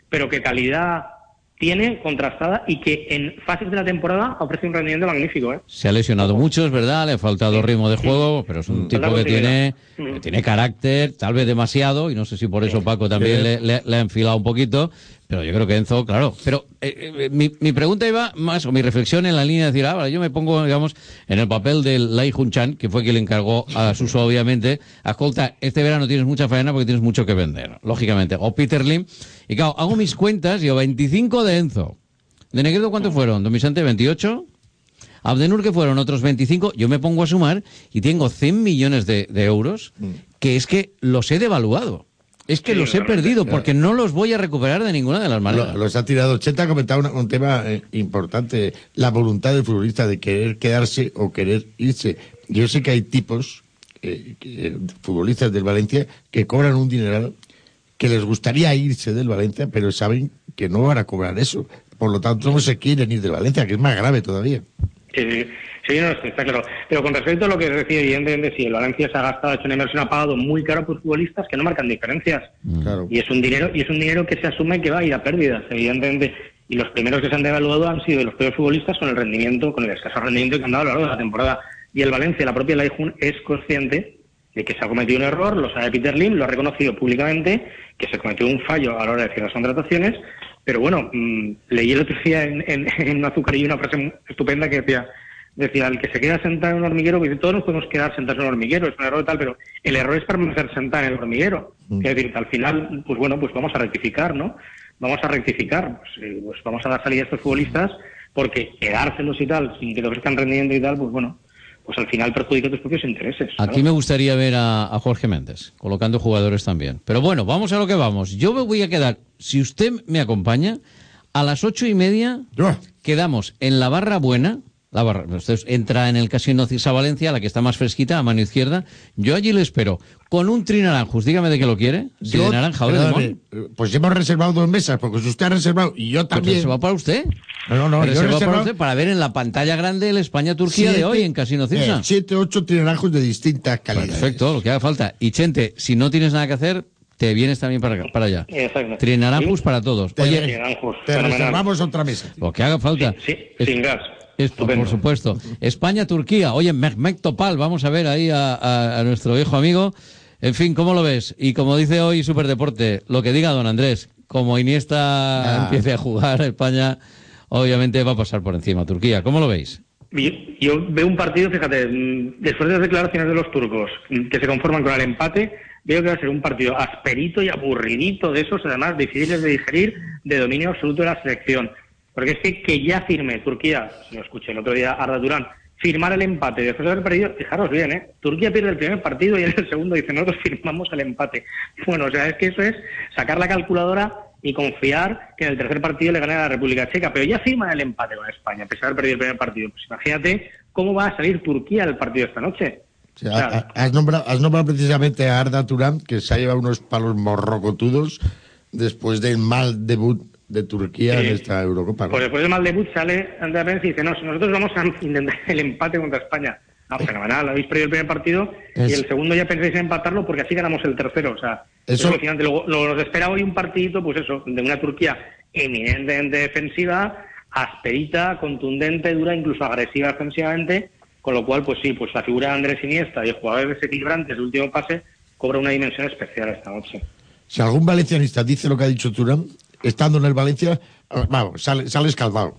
pero que calidad tiene contrastada y que en fases de la temporada ofrece un rendimiento magnífico, ¿eh? Se ha lesionado mucho, es verdad, le ha faltado ritmo de juego, pero es un tipo que tiene, que tiene carácter, tal vez demasiado, y no sé si por eso Paco también le, le, le ha enfilado un poquito, pero yo creo que Enzo, claro. Pero eh, eh, mi, mi pregunta iba más, o mi reflexión en la línea de decir, ah, vale, yo me pongo, digamos, en el papel del Lai Jun-chan, que fue quien le encargó a Suso, obviamente, escolta, este verano tienes mucha faena porque tienes mucho que vender, lógicamente. O Peter Lim, y claro, hago mis cuentas, yo veinticinco de Enzo. ¿De Negredo cuánto fueron? ¿Don Vicente, veintiocho? Abdenur, que fueron otros veinticinco, yo me pongo a sumar y tengo cien millones de, de euros, que es que los he devaluado. Es que sí, los he perdido porque no los voy a recuperar de ninguna de las maneras. Los ha tirado. Cheta ha comentado una, un tema eh, importante, la voluntad del futbolista de querer quedarse o querer irse. Yo sé que hay tipos, eh, que, futbolistas del Valencia, que cobran un dineral, que les gustaría irse del Valencia, pero saben que no van a cobrar eso. Por lo tanto, no se quieren ir del Valencia, que es más grave todavía. Sí, sí. Sí, no, está claro. Pero con respecto a lo que decía, evidentemente, si el Valencia se ha gastado, ha hecho una inversión, ha pagado muy caro por futbolistas que no marcan diferencias. Claro. Y es un dinero y es un dinero que se asume que va a ir a pérdidas, evidentemente. Y los primeros que se han devaluado han sido los peores futbolistas con el rendimiento, con el escaso rendimiento que han dado a lo largo de la temporada. Y el Valencia, la propia Lai Jun, es consciente de que se ha cometido un error, lo sabe Peter Lim, lo ha reconocido públicamente, que se cometió un fallo a la hora de hacer las contrataciones. Pero bueno, mmm, leí el otro día en, en, en un azucarillo una frase estupenda que decía... Decía, el que se queda sentado en un hormiguero, pues todos nos podemos quedar sentados en un hormiguero, es un error tal, pero el error es permanecer sentado en el hormiguero. Mm. Es decir, al final, pues bueno, pues vamos a rectificar, ¿no? Vamos a rectificar, pues, eh, pues vamos a dar salida a estos futbolistas, porque quedárselos y tal, sin que te ofrezcan rendimiento y tal, pues bueno, pues al final perjudica tus propios intereses. Aquí ¿no? me gustaría ver a, a Jorge Méndez, colocando jugadores también. Pero bueno, vamos a lo que vamos. Yo me voy a quedar, si usted me acompaña, a las ocho y media quedamos en la Barra Buena. La barra, usted entra en el Casino Cirsa Valencia, la que está más fresquita, a mano izquierda. Yo allí le espero, con un trinaranjus. Dígame de qué lo quiere. Si yo, de naranja o de limón. Pues hemos reservado dos mesas, porque si usted ha reservado, y yo también... Pues se va para usted. No, no, no. Yo reservado para usted para ver en la pantalla grande el España-Turquía de hoy en Casino Cirsa. Eh, siete, ocho trinaranjus de distintas calidades. Perfecto, lo que haga falta. Y, Chente, si no tienes nada que hacer... te vienes también para, acá, para allá. Exacto. Trinaranjus ¿Sí? para todos. Te, Oye, te reservamos otra mesa. Lo que haga falta. Sí, sí, es, sin gas. Esto, por supuesto. España-Turquía. Oye, Mehmet Topal, vamos a ver ahí a, a, a nuestro viejo amigo. En fin, ¿cómo lo ves? Y como dice hoy Superdeporte, lo que diga don Andrés, como Iniesta ah. empiece a jugar, España obviamente va a pasar por encima a Turquía. ¿Cómo lo veis? Yo, yo veo un partido, fíjate, después de las declaraciones de los turcos, que se conforman con el empate, veo que va a ser un partido asperito y aburridito, de esos además difíciles de digerir, de dominio absoluto de la selección. Porque es que, que ya firme Turquía, si lo escuché el otro día Arda Turán, firmar el empate después de haber perdido, fijaros bien, ¿eh? Turquía pierde el primer partido y en el segundo dice, nosotros firmamos el empate. Bueno, o sea, es que eso es sacar la calculadora y confiar que en el tercer partido le gane a la República Checa, pero ya firman el empate con España, a pesar de haber perdido el primer partido. Pues imagínate cómo va a salir Turquía del partido esta noche. O sea, o sea, has, nombrado, has nombrado precisamente a Arda Turán, que se ha llevado unos palos morrocotudos después del mal debut de Turquía sí. en esta Eurocopa, ¿no? Pues después del mal debut sale Andrea Pérez y dice, no, nosotros vamos a intentar el empate contra España. No, fenomenal, habéis perdido el primer partido es... y el segundo ya pensáis en empatarlo porque así ganamos el tercero. O sea, eso es alucinante. Luego, luego nos espera hoy un partidito, pues eso, de una Turquía eminentemente defensiva, asperita, contundente, dura, incluso agresiva defensivamente, con lo cual, pues sí, pues la figura de Andrés Iniesta y el jugador desequilibrante del último pase cobra una dimensión especial esta noche. Si algún valencianista dice lo que ha dicho Turán, estando en el Valencia, vamos, sale, sale escaldado.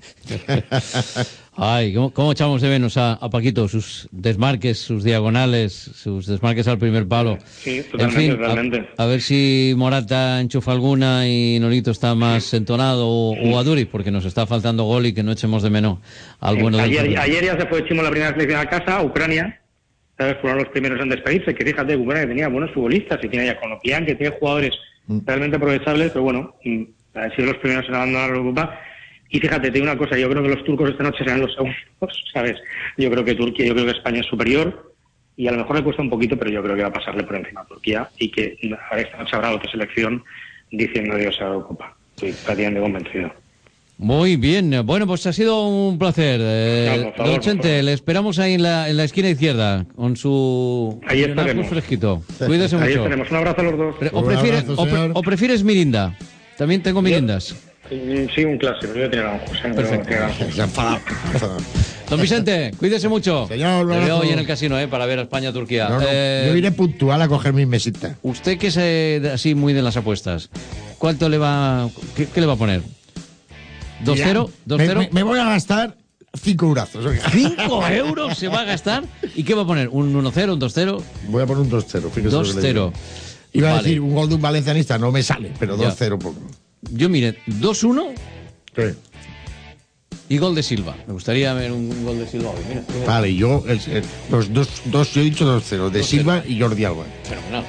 Ay, ¿cómo, cómo echamos de menos a, a Paquito? Sus desmarques, sus diagonales, sus desmarques al primer palo. Sí, totalmente, en fin, totalmente. A, a ver si Morata enchufa alguna y Nolito está más entonado, o, o a Duri, porque nos está faltando gol y que no echemos de menos al bueno sí, del ayer, ayer ya se fue Chimo la primera selección a casa, Ucrania, ¿sabes? Fueron los primeros en despedirse, que fíjate, Ucrania tenía buenos futbolistas, y tiene ya Konoplyan, que tiene jugadores mm. realmente aprovechables, pero bueno, han sido los primeros en abandonar la Europa. Y fíjate, te digo una cosa, yo creo que los turcos esta noche serán los segundos, ¿sabes? Yo creo que Turquía, yo creo que España es superior, y a lo mejor le cuesta un poquito, pero yo creo que va a pasarle por encima a Turquía, y que a esta noche habrá otra selección diciendo adiós a la Eurocopa. Estoy prácticamente convencido. Muy bien, bueno, pues ha sido un placer. Eh, no, Don Chente, le esperamos ahí en la, en la esquina izquierda, con su... Ahí estaremos. Fresquito. Cuídese ahí mucho. Ahí estaremos, un abrazo a los dos. O, prefieres, abrazo, o, pre, o prefieres Mirinda. También tengo meriendas. Sí, un clásico. Yo tenía naranjos. ¿eh? Perfecto. Don Vicente, cuídese mucho. Señor, le veo hoy en el casino, ¿eh? Para ver a España-Turquía. No, no, eh, yo iré puntual a coger mis mesitas. Usted que es eh, así muy de las apuestas, ¿cuánto le va, qué, qué le va a poner? ¿dos cero? Me, me, me voy a gastar cinco eurazos. ¿Cinco euros se va a gastar? ¿Y qué va a poner? ¿Un uno cero, un dos cero? Voy a poner un dos cero. dos cero. Iba vale. a decir un gol de un valencianista, no me sale, pero dos cero. Yo, mire, dos uno. ¿Qué? Y gol de Silva. Me gustaría ver un gol de Silva hoy. Mira, mira. Vale, yo, el, el, los dos, dos, yo he dicho dos cero, de dos Silva cero. Y Jordi Alba. Fenomenal.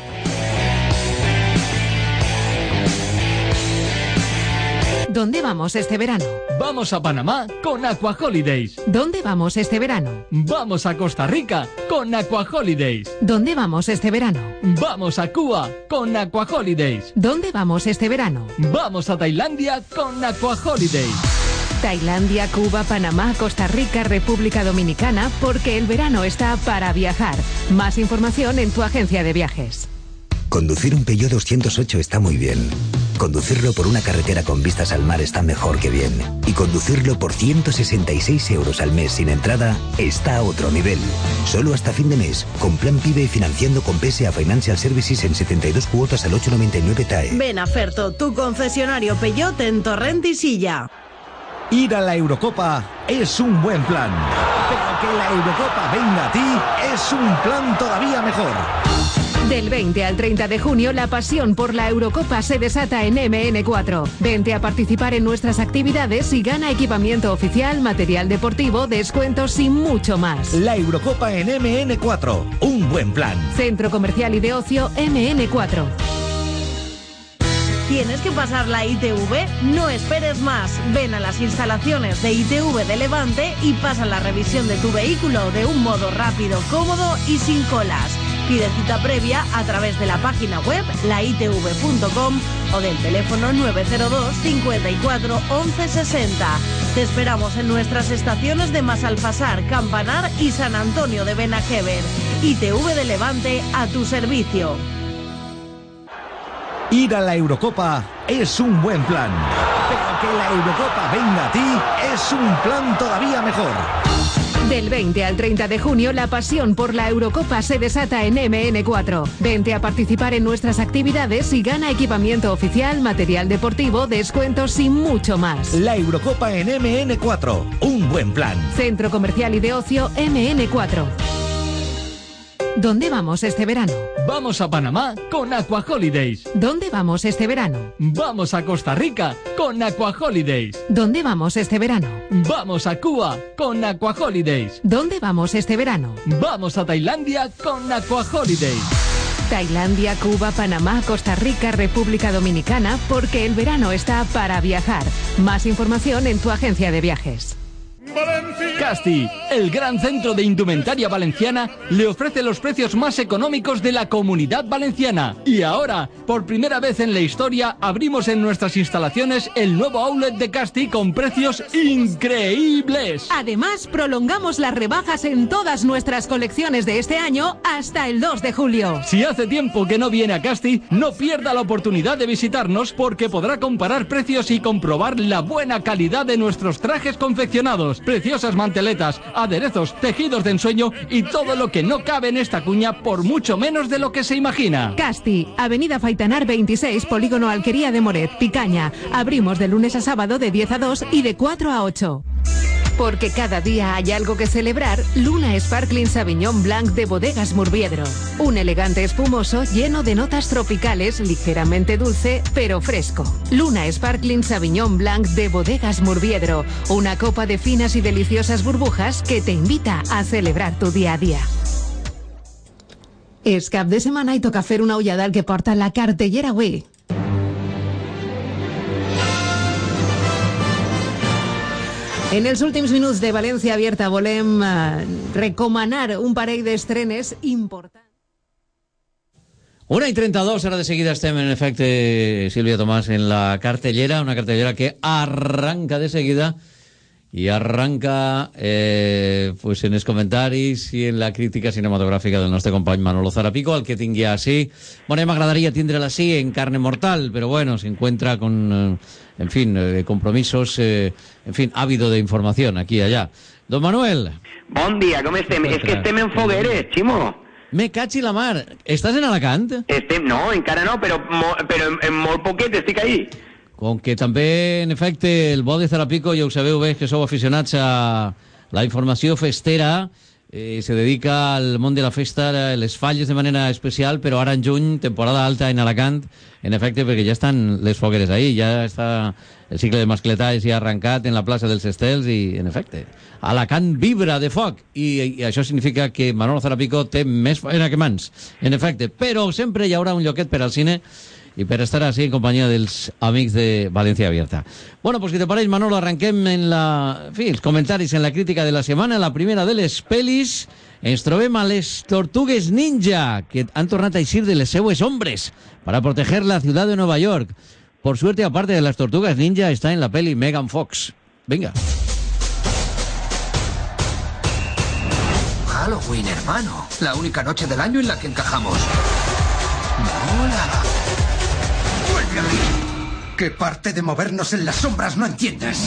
¿Dónde vamos este verano? Vamos a Panamá con Aqua Holidays. ¿Dónde vamos este verano? Vamos a Costa Rica con Aqua Holidays. ¿Dónde vamos este verano? Vamos a Cuba con Aqua Holidays. ¿Dónde vamos este verano? Vamos a Tailandia con Aqua Holidays. Tailandia, Cuba, Panamá, Costa Rica, República Dominicana, porque el verano está para viajar. Más información en tu agencia de viajes. Conducir un Peugeot doscientos ocho está muy bien. Conducirlo por una carretera con vistas al mar está mejor que bien. Y conducirlo por ciento sesenta y seis euros al mes sin entrada está a otro nivel. Solo hasta fin de mes, con Plan PIBE y financiando con P S A Financial Services en setenta y dos cuotas al ocho noventa y nueve T A E. Ven a Ferto, tu concesionario Peugeot en Torrent y Silla. Ir a la Eurocopa es un buen plan. Pero que la Eurocopa venga a ti es un plan todavía mejor. Del veinte al treinta de junio, la pasión por la Eurocopa se desata en eme ene cuatro. Vente a participar en nuestras actividades y gana equipamiento oficial, material deportivo, descuentos y mucho más. La Eurocopa en eme ene cuatro. Un buen plan. Centro Comercial y de Ocio eme ene cuatro. ¿Tienes que pasar la I T V? No esperes más. Ven a las instalaciones de I T V de Levante y pasa la revisión de tu vehículo de un modo rápido, cómodo y sin colas. Pide cita previa a través de la página web la i te ve punto com o del teléfono nueve cero dos, cincuenta y cuatro, once sesenta. Te esperamos en nuestras estaciones de Masalfasar, Campanar y San Antonio de Benajever. I T V de Levante a tu servicio. Ir a la Eurocopa es un buen plan. Pero que la Eurocopa venga a ti es un plan todavía mejor. Del veinte al treinta de junio, la pasión por la Eurocopa se desata en eme ene cuatro. Vente a participar en nuestras actividades y gana equipamiento oficial, material deportivo, descuentos y mucho más. La Eurocopa en eme ene cuatro. Un buen plan. Centro Comercial y de Ocio eme ene cuatro. ¿Dónde vamos este verano? Vamos a Panamá con Aqua Holidays. ¿Dónde vamos este verano? Vamos a Costa Rica con Aqua Holidays. ¿Dónde vamos este verano? Vamos a Cuba con Aqua Holidays. ¿Dónde vamos este verano? Vamos a Tailandia con Aqua Holidays. Tailandia, Cuba, Panamá, Costa Rica, República Dominicana, porque el verano está para viajar. Más información en tu agencia de viajes. Casti, el gran centro de indumentaria valenciana, le ofrece los precios más económicos de la Comunidad Valenciana. Y ahora, por primera vez en la historia, abrimos en nuestras instalaciones el nuevo outlet de Casti con precios increíbles. Además, prolongamos las rebajas en todas nuestras colecciones de este año hasta el dos de julio. Si hace tiempo que no viene a Casti, no pierda la oportunidad de visitarnos porque podrá comparar precios y comprobar la buena calidad de nuestros trajes confeccionados. Preciosas manteletas, aderezos, tejidos de ensueño y todo lo que no cabe en esta cuña por mucho menos de lo que se imagina. Casti, Avenida Faitanar veintiséis, Polígono Alquería de Moret, Picaña. Abrimos de lunes a sábado de diez a dos y de cuatro a ocho. Porque cada día hay algo que celebrar, Luna Sparkling Sauvignon Blanc de Bodegas Murviedro. Un elegante espumoso lleno de notas tropicales, ligeramente dulce, pero fresco. Luna Sparkling Sauvignon Blanc de Bodegas Murviedro. Una copa de finas y deliciosas burbujas que te invita a celebrar tu día a día. És cap de setmana i toca fer una ullada al que porta la cartellera avui. En els últims minuts de València Abierta volem eh, recomanar un parell d'estrenes importants. una i trenta-dos, ara de seguida estem en efecte, Sílvia Tomàs, en la cartellera, una cartellera que arranca de seguida y arranca eh, pues en els comentaris i en la crítica cinematogràfica del nostre company Manolo Zarapico, al que tingui així. Bueno, m'agradaria tindre-la així en carne mortal, pero bueno, se encuentra con, eh, en fin, eh, compromisos, eh, en fin, ávido de información aquí y allá. Don Manuel. Bon dia, com estem? És que estem en fogueres, Ximo. Me cachi la mar. Estàs en Alacant? Estem, no, encara no, però, mo, però en, en molt poquet estic ahí. Com que també, en efecte, el bo de Zarapico, ja ho sabeu bé, que sou aficionats a la informació festera, eh, se dedica al món de la festa, les falles de manera especial, però ara en juny, temporada alta en Alacant, en efecte, perquè ja estan les fogueres ahí, ja està el cicle de mascletalls ja arrencat en la plaça dels Estels i, en efecte, Alacant vibra de foc i, i això significa que Manolo Zarapico té més feina que mans, en efecte, però sempre hi haurà un lloquet per al cine i per estar així en companyia dels amics de València Abierta. Bueno, pues si te pareix, Manolo, arrenquem en la... En fi, els comentaris en la crítica de la setmana, la primera de les pel·lis. Ens trobem a les Tortugues Ninja, que han tornat a eixir de les seues ombres para proteger la ciudad de Nueva York. Por suerte, aparte de las Tortugas Ninja, está en la peli Megan Fox. Venga. Halloween, hermano. La única noche del año en la que encajamos. ¡Mola! ¡Vuelve a mí! ¿Qué parte de movernos en las sombras no entiendes?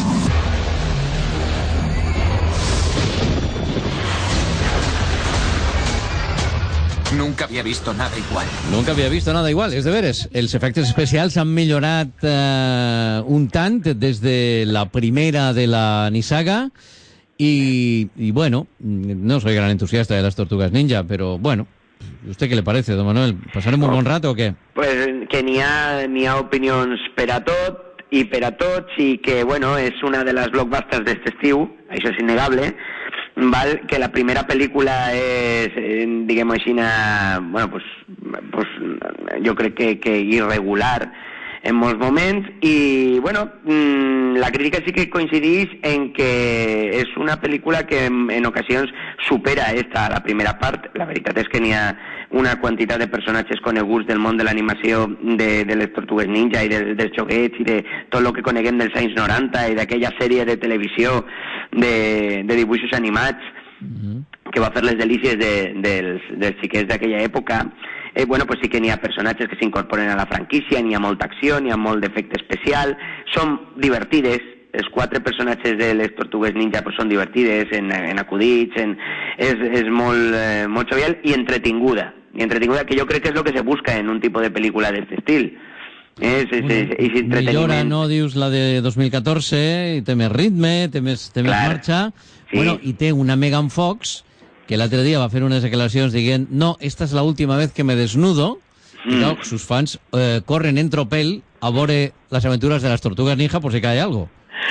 Nunca había visto nada igual. Nunca havia vist nada igual, és de veres. Els efectes especials han millorat eh, un tant des de la primera de la Nissaga y, y bueno, no soy gran entusiasta de las Tortugas Ninja, pero bueno, ¿usted qué le parece, don Manuel? ¿Pasarem un bon rato o què? Pues que n'hi ha, n'hi ha opinions per a tot i per a tots i que, bueno, és una de les blockbusters d'este estiu, això és innegable, val, que la primera pel·lícula és, diguem-ho així, bueno, pues, pues, jo crec que, que irregular en molts moments i, bueno, la crítica sí que coincideix en que és una pel·lícula que en, en ocasions supera esta, la primera part. La veritat és que n'hi ha una quantitat de personatges coneguts del món de l'animació de, de les Tortugues Ninja i de, dels joguets i de tot el que coneguem dels anys noranta i d'aquella sèrie de televisió de, de dibuixos animats mm-hmm. que va fer les delícies de, dels, dels xiquets d'aquella època. Eh, bueno, pues sí que n'hi ha personatges que s'incorporen a la franquícia, n'hi ha molta acció, n'hi ha molt d'efecte especial, són divertides, els quatre personatges de les Tortugues Ninja pues, són divertides en, en acudits, en, és, és molt, eh, molt jovial i entretinguda, i entretinguda, que jo crec que és el que se busca en un tipus de pel·lícula d'aquest estil. És, és, és, és entreteniment. Millora, no dius la de dos mil catorze, i té més ritme, té més, té més marxa, sí. Bueno, i té una Megan Fox que l'altre dia va fer unes declaracions dient no, esta és la última vez que me desnudo mm. i no, sus fans eh, corren en tropel a veure les aventures de les Tortugas Ninja por si cae algo.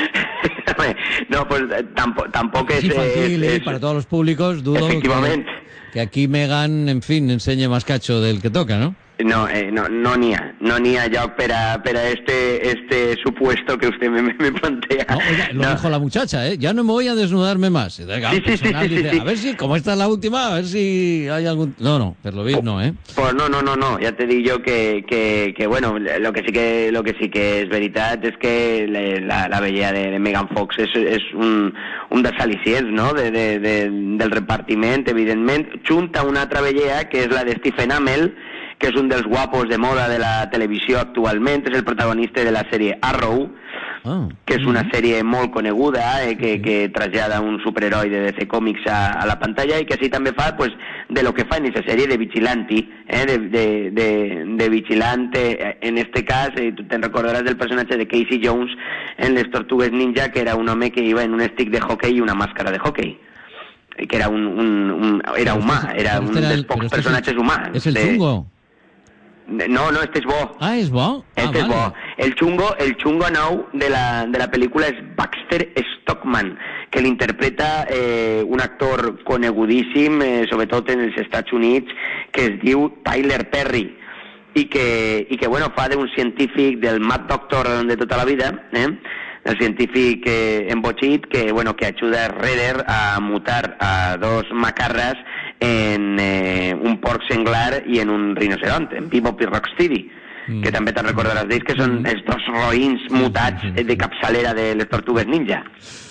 No, pues tampoc, tampoc es... infantil, es, es, para todos los públicos, dudo que, que aquí Megan, en fin, enseñe más cacho del que toca, ¿no? No, eh, no, no n'hi ha, no n'hi ha lloc per a, per a este, este supuesto que usted me, me plantea. No, oiga, lo no. dijo la muchacha, ¿eh? Ya no me voy a desnudarme más. Sí, sí, sí, sí, dice, sí. A ver si, como esta es la última, a ver si hay algún... No, no, per lo visto no, ¿eh? Pues no, no, no, no, ya te digo yo que, que, que bueno, lo que sí que, lo que sí que és veritat és que la, la bellea de, de Megan Fox és, és un, un dels al·licients, no?, de, de, de, del repartiment, evidentment, junta una altra bellea que és la de Stephen Amell, que és un dels guapos de moda de la televisió actualment, és el protagonista de la sèrie Arrow, oh. que és una sèrie molt coneguda, eh, que, que trasllada un superheroi de D C Comics a, a la pantalla i que així també fa pues, de lo que fa en aquesta sèrie de vigilante, eh, de, de, de, de vigilante, en este cas, eh, tu te'n recordaràs del personatge de Casey Jones en les Tortugues Ninja, que era un home que iba en un stick de hockey i una màscara de hockey. Que era un, un, un era humà, era un dels pocs personatges humans. És el chungo. No, no, este és bo. Ah, és bo? Este ah, és vale. bo. El xungo, el xungo nou de la, de la pel·lícula és Baxter Stockman, que l'interpreta eh, un actor conegudíssim, eh, sobretot en els Estats Units, que es diu Tyler Perry, i que, i que bueno, fa d'un científic, del Mad Doctor de tota la vida, eh? el científic eh, embotxit que, bueno, que ajuda a Redder a mutar a dos macarras en eh, un porc senglar i en un rinoceronte, en Bebop i Rocksteady, mm. que també te'n recordaràs d'ells, que són els dos roïns mutats de capçalera de les Tortugues Ninja.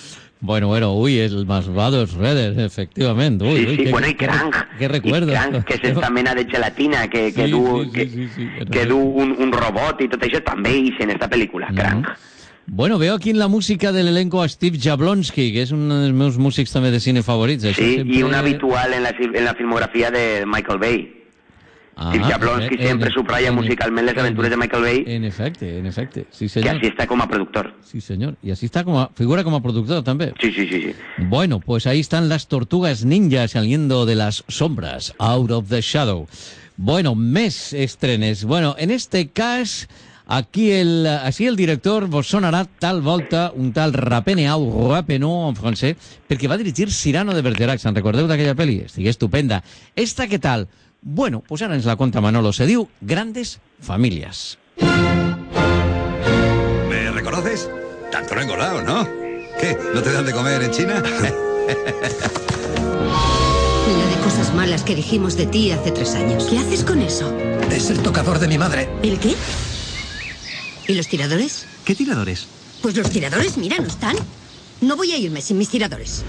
Bueno, bueno, uy, el malvado Shredder, efectivamente. Uy, sí, uy, sí, qué, bueno, y qué, Krang. Qué recuerdo. I Krang, que és esta mena de gelatina que, que sí, du, sí, que, sí, sí, sí. que du un, un robot i tot això també hi en esta pel·lícula, Krang. Bueno, veo aquí en la música del elenco a Steve Jablonsky, que és un dels meus músics també de cine favorits. Això Sí, sempre... i un habitual en la, en la filmografia de Michael Bay. Ah, Steve Jablonsky en, sempre en, subratlla en, musicalment les aventures en, de Michael Bay. En efecte, en efecte, sí Que senyor. així està com a productor. Sí senyor, y así está como figura como productor también. Sí, sí, sí, sí. Bueno, pues ahí están las tortugas ninja saliendo de las sombras, out of the shadow. Bueno, més estrenes. Bueno, en este cas, aquí el, així el director vos sonarà tal volta un tal Rappeneau, Rappeneau en francès, perquè va dirigir Cyrano de Bergerac. Se'n recordeu d'aquella pel·li? Estigui estupenda. Esta, què tal? Bueno, pues ara ens la conta Manolo. Se diu Grandes Familias. ¿Me reconoces? Tanto no he engordado, ¿no? ¿Qué? ¿No te dan de comer en China? La de cosas malas que dijimos de ti hace tres años. ¿Qué haces con eso? Es el tocador de mi madre. ¿El qué? ¿Y los tiradores? ¿Qué tiradores? Pues los tiradores, mira, no están. No voy a irme sin mis tiradores.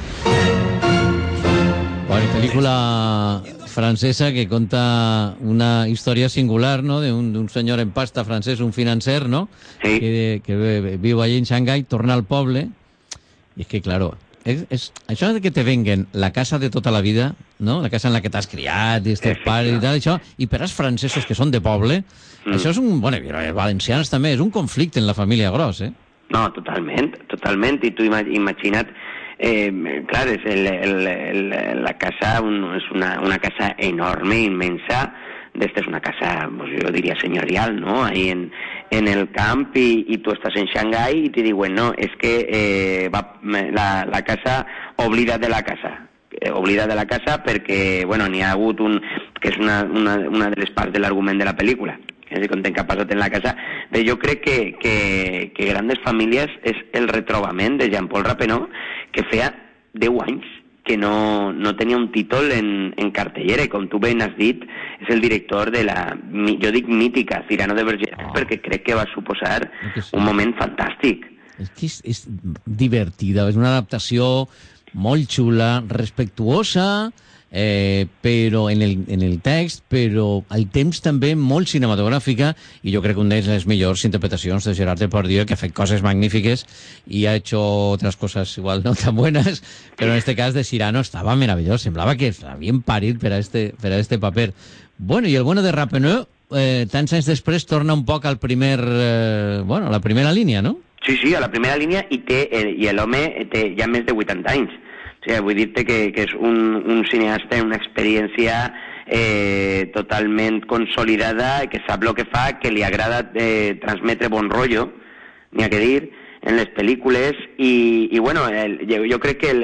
Bueno, película francesa que conta una història singular, ¿no?, d'un senyor en pasta francès, un financer, ¿no?, sí. que, que viu allí en Xangai, torna al poble, i és que, claro, és, és, això de que te venguen la casa de tota la vida, no?, la casa en la que t'has criat, i estes pares i tal, això, i per als francesos que són de poble, mm. això és un, bueno, valencians també, és un conflicte en la família gros, eh? No, totalment, totalment, i tu imagina't, Eh, clar, és el, el, el, la casa un, és una, una casa enorme, inmensa. D'esta és una casa, pues, jo diria senyorial, no?, ahí en, en el camp, i, i tu estàs en Xangai i te diuen, no, és que eh, va, la, la casa, oblida de la casa. Eh, oblida de la casa perquè, bueno, n'hi ha hagut un... que és una, una, una de les parts de l'argument de la pel·lícula, que és content que ha passat en la casa. Però jo crec que, que, que Grandes Famílies és el retrobament de Jean-Paul Rappeneau, que feia deu anys que no, no tenia un títol en, en cartellera, i com tu ben has dit, és el director de la, jo dic mítica, Cyrano de Bergerac, oh. perquè crec que va suposar sí. un moment fantàstic. És que és, és divertida, és una adaptació molt xula, respectuosa, eh, però en el, en el text, però al temps també molt cinematogràfica, i jo crec que una de les millors interpretacions de Gerard Depardieu, que ha fet coses magnífiques y ha hecho otras cosas igual no tan buenas, pero en este cas de Cyrano estaba maravilloso, semblava que estava bien parit per a este, per a este paper. Bueno, i el bueno de Rappeneau, eh, tants anys després, torna un poc al primer, eh, bueno, a la primera línia, no? Sí, sí, a la primera línia, i, té, eh, i l'home té ja més de vuitanta anys. O sigui, vull dir-te que, que és un, un cineasta amb una experiència eh, totalment consolidada, que sap el que fa, que li agrada eh, transmetre bon rotllo, n'hi ha que dir, en les pel·lícules, i, i bueno, el, jo, jo crec que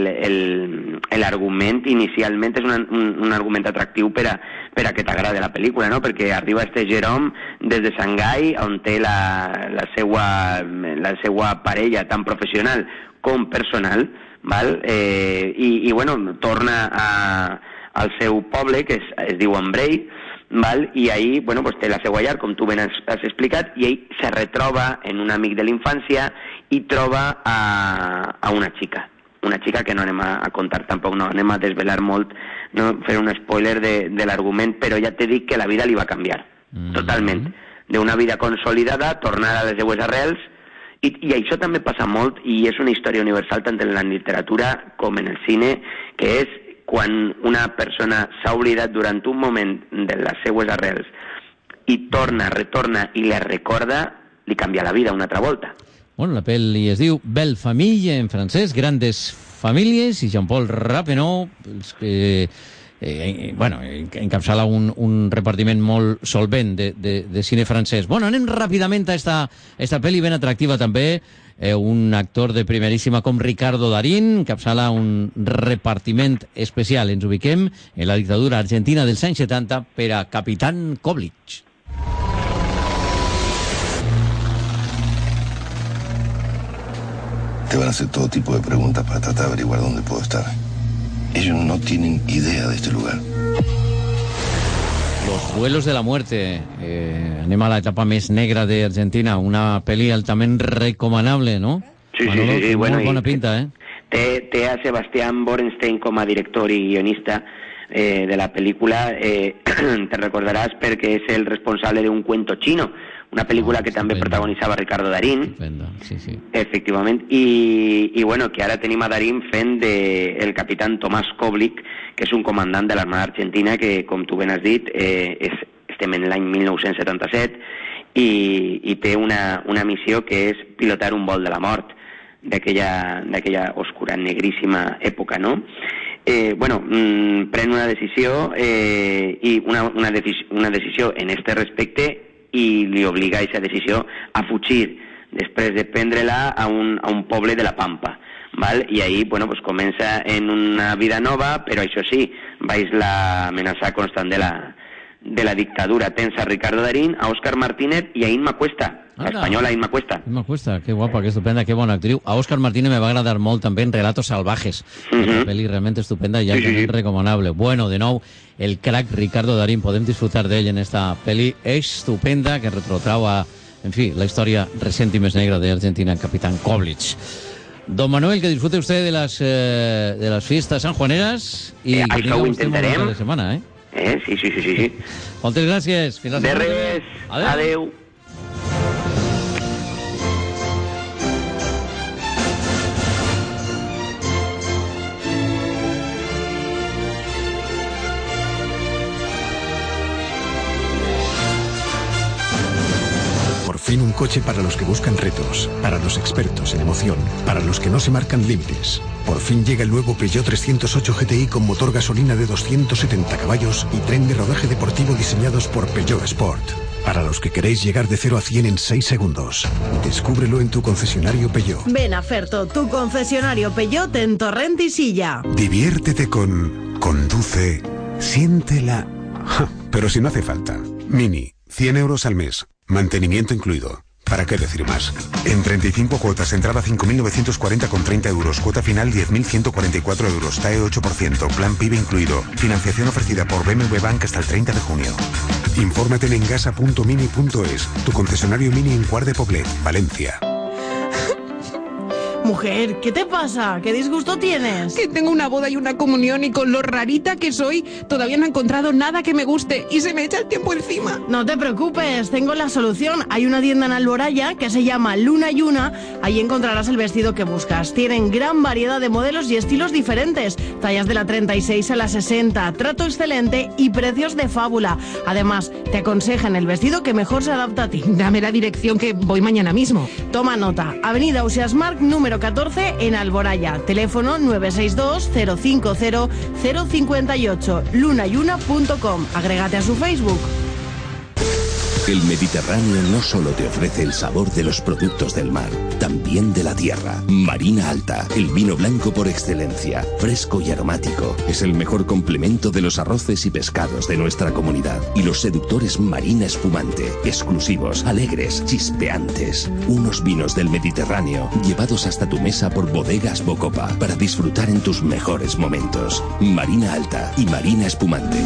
l'argument inicialment és un, un, un argument atractiu per a, per a que t'agrada la pel·lícula, no?, perquè arriba este Jerome des de Xangai, on té la, la, seua, la seua parella tan professional com personal, val? Eh, i, i bueno, torna a, al seu poble, que es, es diu Ambrei, val? I ahí, bueno, pues té la seva llar, com tu ben has, has explicat, i ell se retroba en un amic de la infància i troba a, a una xica. Una xica que no anem a, a contar tampoc, no anem a desvelar molt, no fer un spoiler de, de l'argument, però ja t'he dit que la vida li va canviar, mm-hmm. totalment. D'una vida consolidada, tornar a les seues arrels, I, i això també passa molt, i és una història universal tant en la literatura com en el cine, que és quan una persona s'ha oblidat durant un moment de les seues arrels i torna, retorna i les recorda, li canvia la vida una altra volta. Bueno, la pel·li es diu Belle Famille en francès, Grandes Famílies, i Jean-Paul Rappeneau, que eh, bueno, encapçala un, un repartiment molt solvent de, de, de cine francès. Bueno, anem ràpidament a esta, esta pel·li ben atractiva també, eh, un actor de primeríssima com Ricardo Darín, encapçala un repartiment especial. Ens ubiquem en la dictadura argentina dels anys setanta per a Capitán Koblich. Te van a hacer todo tipo de preguntas para tratar de averiguar dónde puedo estar. Ellos no tienen idea de este lugar. Los duelos de la muerte. Eh, anem a la etapa més negra d'Argentina. Una pel·li altament recomanable, no? Sí, Manolo, sí, sí, sí. Molt bueno, bona i, pinta, eh? Té, té a Sebastián Borenstein com a director i guionista eh, de la pel·lícula. Eh, te recordaràs perquè és el responsable de Un cuento chino, una pel·lícula que també protagonitzava Ricardo Darín. Sí, sí. Efectivament. I, i bueno, que ara tenim a Darín fent de el capitán Tomás Koblik, que és un comandant de l'Armada Argentina que, com tu ben has dit, eh, és, estem en l'any mil nou-cents setanta-set i, i té una, una missió que és pilotar un vol de la mort d'aquella d'aquella oscura, negríssima època, no? Eh, bueno, mmm, pren una decisió eh, i una, una, decis una decisió en este respecte i li obliga a aquesta decisió a fugir després de prendre-la a, un, a un poble de la Pampa, val? I ahí, bueno, pues comença en una vida nova, però això sí, baix l'amenaça constant de la, de la dictadura. Tens a Ricardo Darín, a Óscar Martínez i a Inma Cuesta, la española Inma Cuesta. Inma Cuesta, qué guapa, qué estupenda, qué bona actriu. A Óscar Martínez me va agradar molt també en Relatos Salvajes, uh-huh. Una pel·li realment estupenda i altament sí, sí. recomanable. Bueno, de nou, el crack Ricardo Darín, podem disfrutar d'ell en esta pel·li estupenda que retrotrau a, en fi, la història recent i més negra de Argentina, Capitán Koblich. Don Manuel, que disfrute usted de las, eh, de las fiestas sanjuaneras y eh, que això ho intentarem. De semana, eh? Eh, sí, sí, sí, sí. sí. Moltes gràcies. Fins la de res. Adeu. Adeu. Por fin un coche para los que buscan retos, para los expertos en emoción, para los que no se marcan límites. Por fin llega el nuevo Peugeot trescientos ocho G T I con motor gasolina de doscientos setenta caballos y tren de rodaje deportivo diseñados por Peugeot Sport. Para los que queréis llegar de cero a cien en seis segundos. Descúbrelo en tu concesionario Peugeot. Ven a Ferto, tu concesionario Peugeot en Torrent y Silla. Diviértete con... Conduce... Siéntela... Ja, pero si no hace falta. Mini, cien euros al mes. Mantenimiento incluido. ¿Para qué decir más? En treinta y cinco cuotas, entrada cinco mil novecientos cuarenta con treinta euros, cuota final diez mil ciento cuarenta y cuatro euros, T A E ocho por ciento, plan PIB incluido. Financiación ofrecida por B M W Bank hasta el treinta de junio. Infórmate en engasa punto mini punto es, tu concesionario Mini en Cuart de Poblet, Valencia. Mujer, ¿qué te pasa? ¿Qué disgusto tienes? Que tengo una boda y una comunión y con lo rarita que soy, todavía no he encontrado nada que me guste y se me echa el tiempo encima. No te preocupes, tengo la solución. Hay una tienda en Alboraya que se llama Luna y Una. Ahí encontrarás el vestido que buscas. Tienen gran variedad de modelos y estilos diferentes. Tallas de la treinta y seis a la sesenta, trato excelente y precios de fábula. Además, te aconsejan el vestido que mejor se adapta a ti. Dame la dirección que voy mañana mismo. Toma nota. Avenida Ausiasmarc, número catorce en Alboraya. Teléfono nueve seis dos cero cinco cero cero cinco ocho. lunayuna punto com. Agrégate a su Facebook. El Mediterráneo no solo te ofrece el sabor de los productos del mar, también de la tierra. Marina Alta, el vino blanco por excelencia, fresco y aromático. Es el mejor complemento de los arroces y pescados de nuestra comunidad. Y los seductores Marina Espumante, exclusivos, alegres, chispeantes. Unos vinos del Mediterráneo llevados hasta tu mesa por Bodegas Bocopa para disfrutar en tus mejores momentos. Marina Alta y Marina Espumante.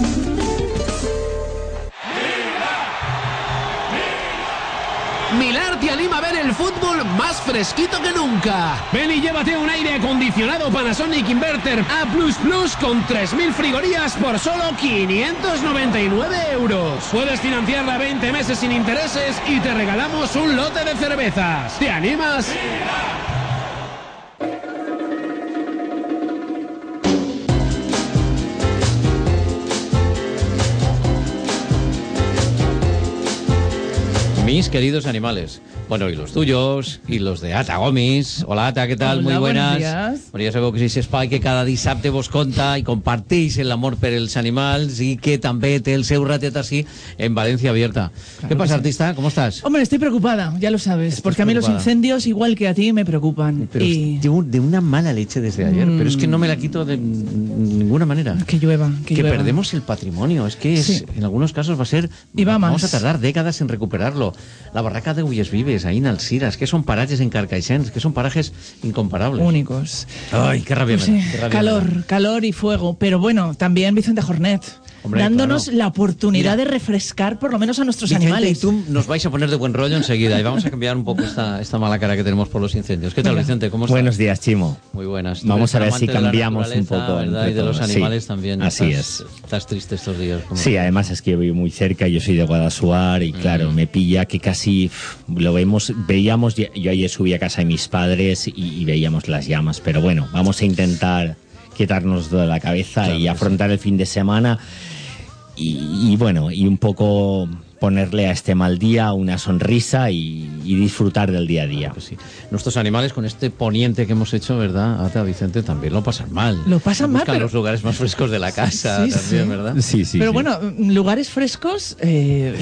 Milar te anima a ver el fútbol más fresquito que nunca. Ven y llévate un aire acondicionado Panasonic Inverter A plus plus con tres mil frigorías por solo quinientos noventa y nueve euros. Puedes financiarla veinte meses sin intereses y te regalamos un lote de cervezas. ¿Te animas? Mis queridos animales. Bueno, y los tuyos, y los de Ata Gomis. Hola, Ata, ¿qué tal? Hola, muy buenas. buenos Bueno, ja sabeu que és espai que cada dissabte vos conta i comparteix l'amor per els animals y que també té el seu ratet así en Valencia Abierta. Claro ¿Qué pasa, sí. artista? ¿Cómo estás? Hombre, estoy preocupada, ya lo sabes, Estás porque a mí preocupada. los incendios, igual que a ti, me preocupan. Pero y... llevo de una mala leche desde ayer, Mm. pero es que no me la quito de ninguna manera. Que llueva, que, Que llueva. perdemos el patrimonio, es que es, Sí. en algunos casos va a ser... Y va vamos más. a tardar décadas en recuperarlo. La barraca de Huyes Vives, ahí en Alciras, que son parajes en Carcaixent, que son parajes incomparables. Únicos. Ay, qué rabia Pues me da, sí, qué rabia me da. calor, calor y fuego. Pero bueno, también Vicente Jornet. Hombre, dándonos claro. la oportunidad Mira. de refrescar por lo menos a nuestros Vicente animales. y tú nos vais a poner de buen rollo enseguida y vamos a cambiar un poco esta, esta mala cara que tenemos por los incendios. ¿Qué tal, Venga. Vicente? ¿Cómo estás? Buenos días, Chimo. Muy buenas. Tú Vamos a eres ver si amante de la cambiamos un naturaleza, poco ¿verdad? entre Y de los todos. animales Sí, también. así estás, Estás triste estos días. ¿Cómo? Sí, además es que vivo muy cerca, yo soy de Guadalsuar y claro, me pilla que casi uf, lo vemos, veíamos, yo ayer subí a casa de mis padres y, y veíamos las llamas, pero bueno, vamos a intentar quitarnos de la cabeza Claro y que afrontar el fin de semana y, y bueno, y un poco ponerle a este mal día una sonrisa y, y disfrutar del día a día. Pues sí. Nuestros animales con este poniente que hemos hecho, ¿verdad? Ata, Vicente, también lo pasan mal. Lo pasan mal, Buscan pero- los lugares más frescos de la casa Sí, también, sí. ¿verdad? Sí, sí. Pero sí. bueno, lugares frescos, eh,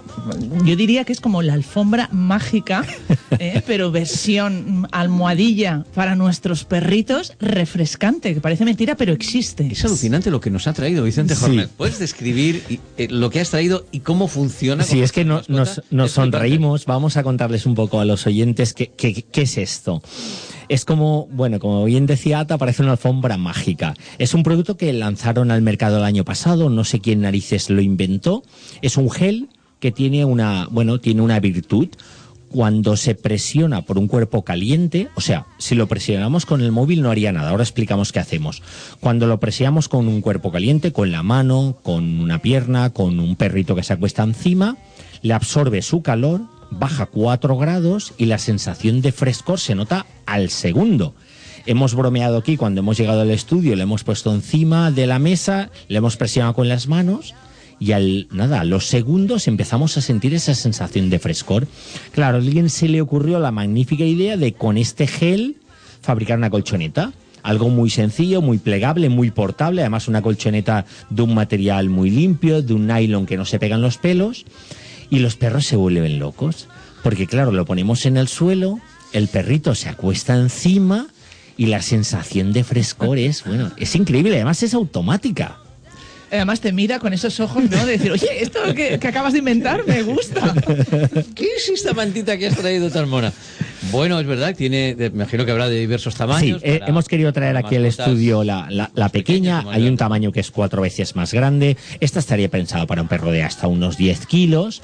yo diría que es como la alfombra mágica, eh, pero versión almohadilla para nuestros perritos, refrescante, que parece mentira, pero existe. Es alucinante lo que nos ha traído Vicente Sí. Hornet. ¿Puedes describir y, eh, lo que has traído y cómo funciona? Sí, con es que no- vuestra nos, mascota? nos Es flipante. sonreímos. Vamos a contarles un poco a los oyentes qué, qué, qué es esto. Es como, bueno, como bien decía Ata, parece una alfombra mágica. Es un producto que lanzaron al mercado el año pasado, no sé quién narices lo inventó. Es un gel que tiene una, bueno, tiene una virtud. Cuando se presiona por un cuerpo caliente, o sea, si lo presionamos con el móvil no haría nada, ahora explicamos qué hacemos. Cuando lo presionamos con un cuerpo caliente, con la mano, con una pierna, con un perrito que se acuesta encima, le absorbe su calor, baja cuatro grados y la sensación de frescor se nota al segundo. Hemos bromeado aquí cuando hemos llegado al estudio, le hemos puesto encima de la mesa, le hemos presionado con las manos y al nada, a los segundos empezamos a sentir esa sensación de frescor. Claro, a alguien se le ocurrió la magnífica idea de con este gel fabricar una colchoneta. Algo muy sencillo, muy plegable, muy portable, además una colchoneta de un material muy limpio, de un nylon que no se pegan los pelos, y los perros se vuelven locos, porque claro, lo ponemos en el suelo, el perrito se acuesta encima y la sensación de frescor es, bueno, es increíble, además es automática. Además te mira con esos ojos, ¿no? De decir, oye, esto que, que acabas de inventar me gusta. ¿Qué es esta mantita que has traído tan mona? Bueno, es verdad, tiene, de- me imagino que habrá de diversos tamaños. Sí, eh, para- hemos querido traer para aquí al mascotas. estudio la, la, la pequeña, como hay el un gato. tamaño que es cuatro veces más grande, esta estaría pensada para un perro de hasta unos diez kilos.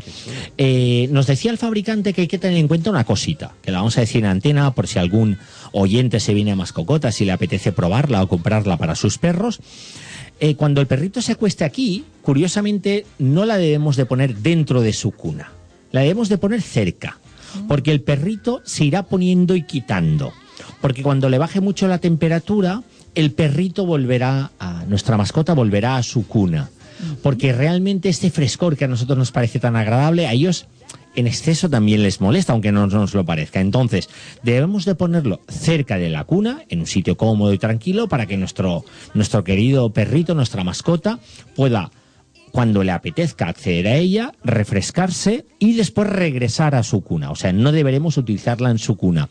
Eh, nos decía el fabricante que hay que tener en cuenta una cosita, que la vamos a decir en antena por si algún oyente se viene a Mascocotas y le apetece probarla o comprarla para sus perros. Eh, cuando el perrito se acueste aquí, curiosamente no la debemos de poner dentro de su cuna, la debemos de poner cerca, porque el perrito se irá poniendo y quitando, porque cuando le baje mucho la temperatura, el perrito volverá, a nuestra mascota volverá a su cuna, porque realmente este frescor que a nosotros nos parece tan agradable, a ellos en exceso también les molesta, aunque no nos lo parezca. Entonces, debemos de ponerlo cerca de la cuna, en un sitio cómodo y tranquilo, para que nuestro, nuestro querido perrito, nuestra mascota, pueda, cuando le apetezca acceder a ella, refrescarse y después regresar a su cuna. O sea, no deberemos utilizarla en su cuna.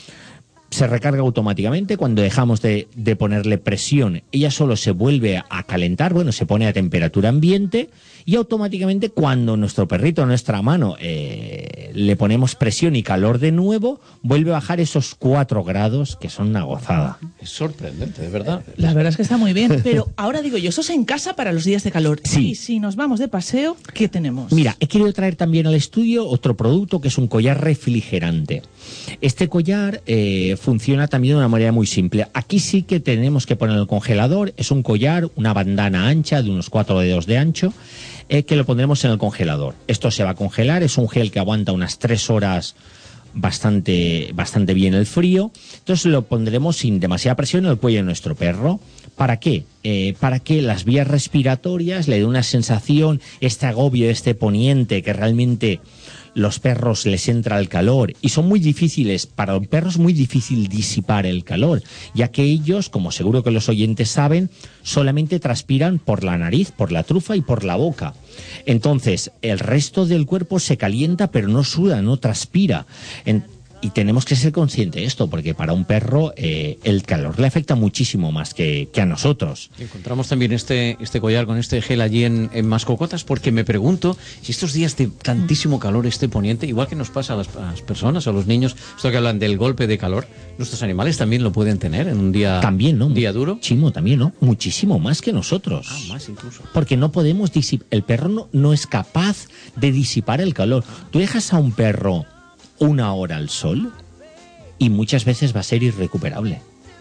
Se recarga automáticamente cuando dejamos de, de ponerle presión. Ella solo se vuelve a calentar, bueno, se pone a temperatura ambiente y automáticamente cuando nuestro perrito, nuestra mano, eh, le ponemos presión y calor de nuevo, vuelve a bajar esos cuatro grados que son una gozada. Es sorprendente, de verdad. La verdad es que está muy bien, pero ahora digo yo, eso es en casa para los días de calor. Sí. Y si nos vamos de paseo, ¿qué tenemos? Mira, he querido traer también al estudio otro producto que es un collar refrigerante. Este collar eh, funciona también de una manera muy simple. Aquí sí que tenemos que poner el congelador. Es un collar, una bandana ancha de unos cuatro dedos de ancho, eh, que lo pondremos en el congelador. Esto se va a congelar, es un gel que aguanta unas tres horas bastante, bastante bien el frío. Entonces lo pondremos sin demasiada presión en el cuello de nuestro perro. ¿Para qué? Eh, para que las vías respiratorias le dé una sensación, este agobio, este poniente, que realmente los perros les entra el calor y son muy difíciles, para los perros es muy difícil disipar el calor, ya que ellos, como seguro que los oyentes saben, solamente transpiran por la nariz, por la trufa y por la boca. Entonces, el resto del cuerpo se calienta, pero no suda, no transpira. En- y tenemos que ser conscientes de esto, porque para un perro eh, el calor le afecta muchísimo más que, que a nosotros. Encontramos también este, este collar con este gel allí en, en Mascocotas, porque me pregunto si estos días de tantísimo calor, este poniente, igual que nos pasa a las, a las personas, a los niños, esto que hablan del golpe de calor, nuestros animales también lo pueden tener en un día, también, ¿no? un día duro. Chimo, también, ¿no? Muchísimo más que nosotros. Ah, más incluso. Porque no podemos disipar, el perro no, no es capaz de disipar el calor. Tú dejas a un perro una hora al sol y muchas veces va a ser irrecuperable.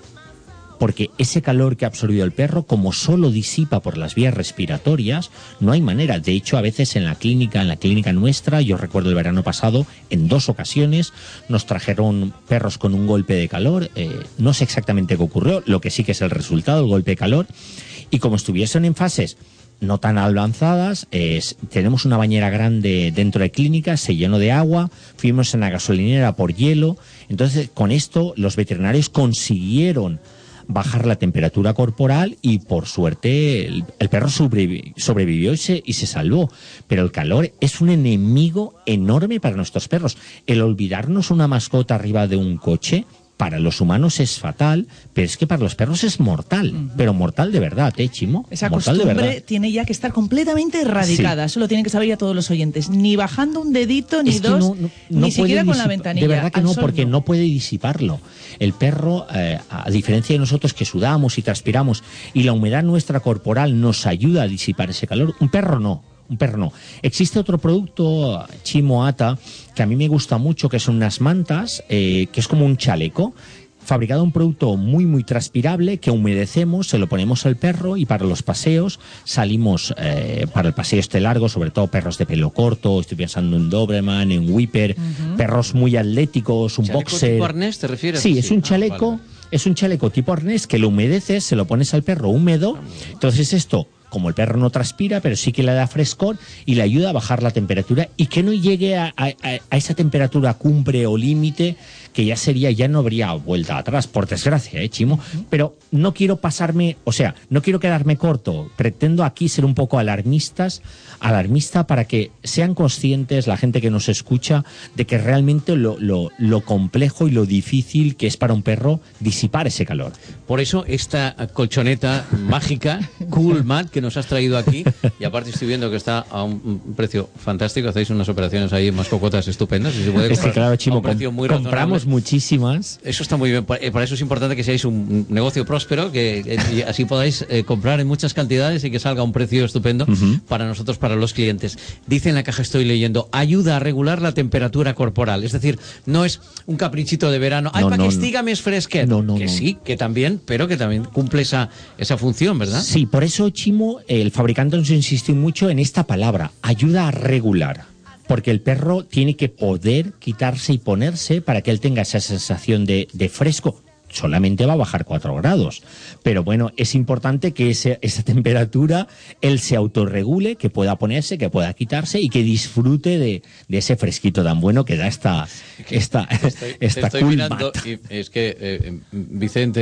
Porque ese calor que ha absorbido el perro, como solo disipa por las vías respiratorias, no hay manera. De hecho, a veces en la clínica, en la clínica nuestra, yo recuerdo el verano pasado, en dos ocasiones nos trajeron perros con un golpe de calor. Eh, no sé exactamente qué ocurrió, lo que sí que es el resultado, el golpe de calor. Y como estuviesen en fases no tan avanzadas, eh, tenemos una bañera grande dentro de clínica, se llenó de agua, fuimos en la gasolinera por hielo. Entonces, con esto, los veterinarios consiguieron bajar la temperatura corporal y, por suerte, el, el perro sobrevi- sobrevivió y se, y se salvó. Pero el calor es un enemigo enorme para nuestros perros. El olvidarnos una mascota arriba de un coche, para los humanos es fatal, pero es que para los perros es mortal. Uh-huh. Pero mortal de verdad, ¿eh, Chimo? Esa mortal costumbre tiene ya que estar completamente erradicada. Sí. Eso lo tienen que saber ya todos los oyentes. Ni bajando un dedito, ni es que dos, no, no, ni no siquiera con la disip- ventanilla. De verdad que Al no, sol, porque no. no puede disiparlo. El perro, eh, a diferencia de nosotros que sudamos y transpiramos, y la humedad nuestra corporal nos ayuda a disipar ese calor, un perro no. Un perro no. Existe otro producto, Chimo, Ata, que a mí me gusta mucho, que son unas mantas, eh, que es como un chaleco, fabricado un producto muy, muy transpirable, que humedecemos, se lo ponemos al perro y para los paseos salimos, eh, para el paseo este largo, sobre todo perros de pelo corto, estoy pensando en Doberman, en Whipper, uh-huh. perros muy atléticos, un ¿Chaleco boxer. tipo arnés te refieres? Sí, sí. es un Ah, chaleco, vale. es un chaleco tipo arnés que lo humedeces, se lo pones al perro húmedo, entonces esto, como el perro no transpira, pero sí que le da frescor y le ayuda a bajar la temperatura y que no llegue a, a, a esa temperatura cumbre o límite, que ya sería, ya no habría vuelta atrás, por desgracia, ¿eh, Chimo? Pero no quiero pasarme, o sea, no quiero quedarme corto. Pretendo aquí ser un poco alarmistas, alarmista para que sean conscientes la gente que nos escucha de que realmente lo, lo, lo complejo y lo difícil que es para un perro disipar ese calor. Por eso esta colchoneta mágica, Cool Mat, que nos has traído aquí, y aparte estoy viendo que está a un precio fantástico, hacéis unas operaciones ahí en Mascocotas estupendas, y se puede es que claro, Chimo, a un precio muy compramos razonable. Muchísimas. Eso está muy bien. Para eso es importante que seáis un negocio próspero, que, que así podáis eh, comprar en muchas cantidades y que salga a un precio estupendo uh-huh. para nosotros, para los clientes. Dice en la caja, estoy leyendo, ayuda a regular la temperatura corporal. Es decir, no es un caprichito de verano. Ay, no, para no, que estiga no. més fresquet. No, no, que no. sí, que también, pero que también cumple esa, esa función, ¿verdad? Sí, por eso, Chimo, el fabricante nos insistió mucho en esta palabra, ayuda a regular. Porque el perro tiene que poder quitarse y ponerse para que él tenga esa sensación de, de fresco. Solamente va a bajar cuatro grados. Pero bueno, es importante que ese, esa temperatura él se autorregule, que pueda ponerse, que pueda quitarse y que disfrute de, de ese fresquito tan bueno que da esta, esta, estoy, esta estoy cool mirando mat. Y es que eh, Vicente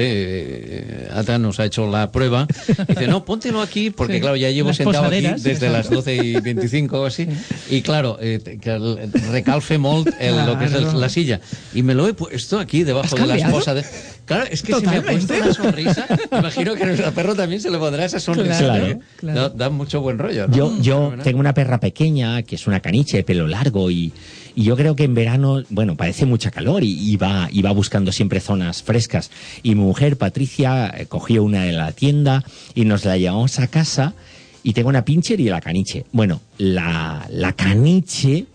eh, Ata nos ha hecho la prueba. Dice, no, póntelo aquí, porque sí, claro, ya llevo sentado aquí desde exacto. las doce y veinticinco o así. Y claro, eh, que recalfe molt el, claro. lo que es el, la silla. Y me lo he puesto aquí debajo de la esposa de... Claro, es que Totalmente. se me ha puesto una sonrisa. Imagino que a nuestro perro también se le pondrá esa sonrisa. Claro, ¿no? claro. Da, da mucho buen rollo, ¿no? Yo, yo tengo una perra pequeña que es una caniche de pelo largo y, y yo creo que en verano, bueno, parece mucha calor y, y, va, y va buscando siempre zonas frescas. Y mi mujer, Patricia, eh, cogió una de la tienda y nos la llevamos a casa y tengo una pincher y la caniche. Bueno, la, la caniche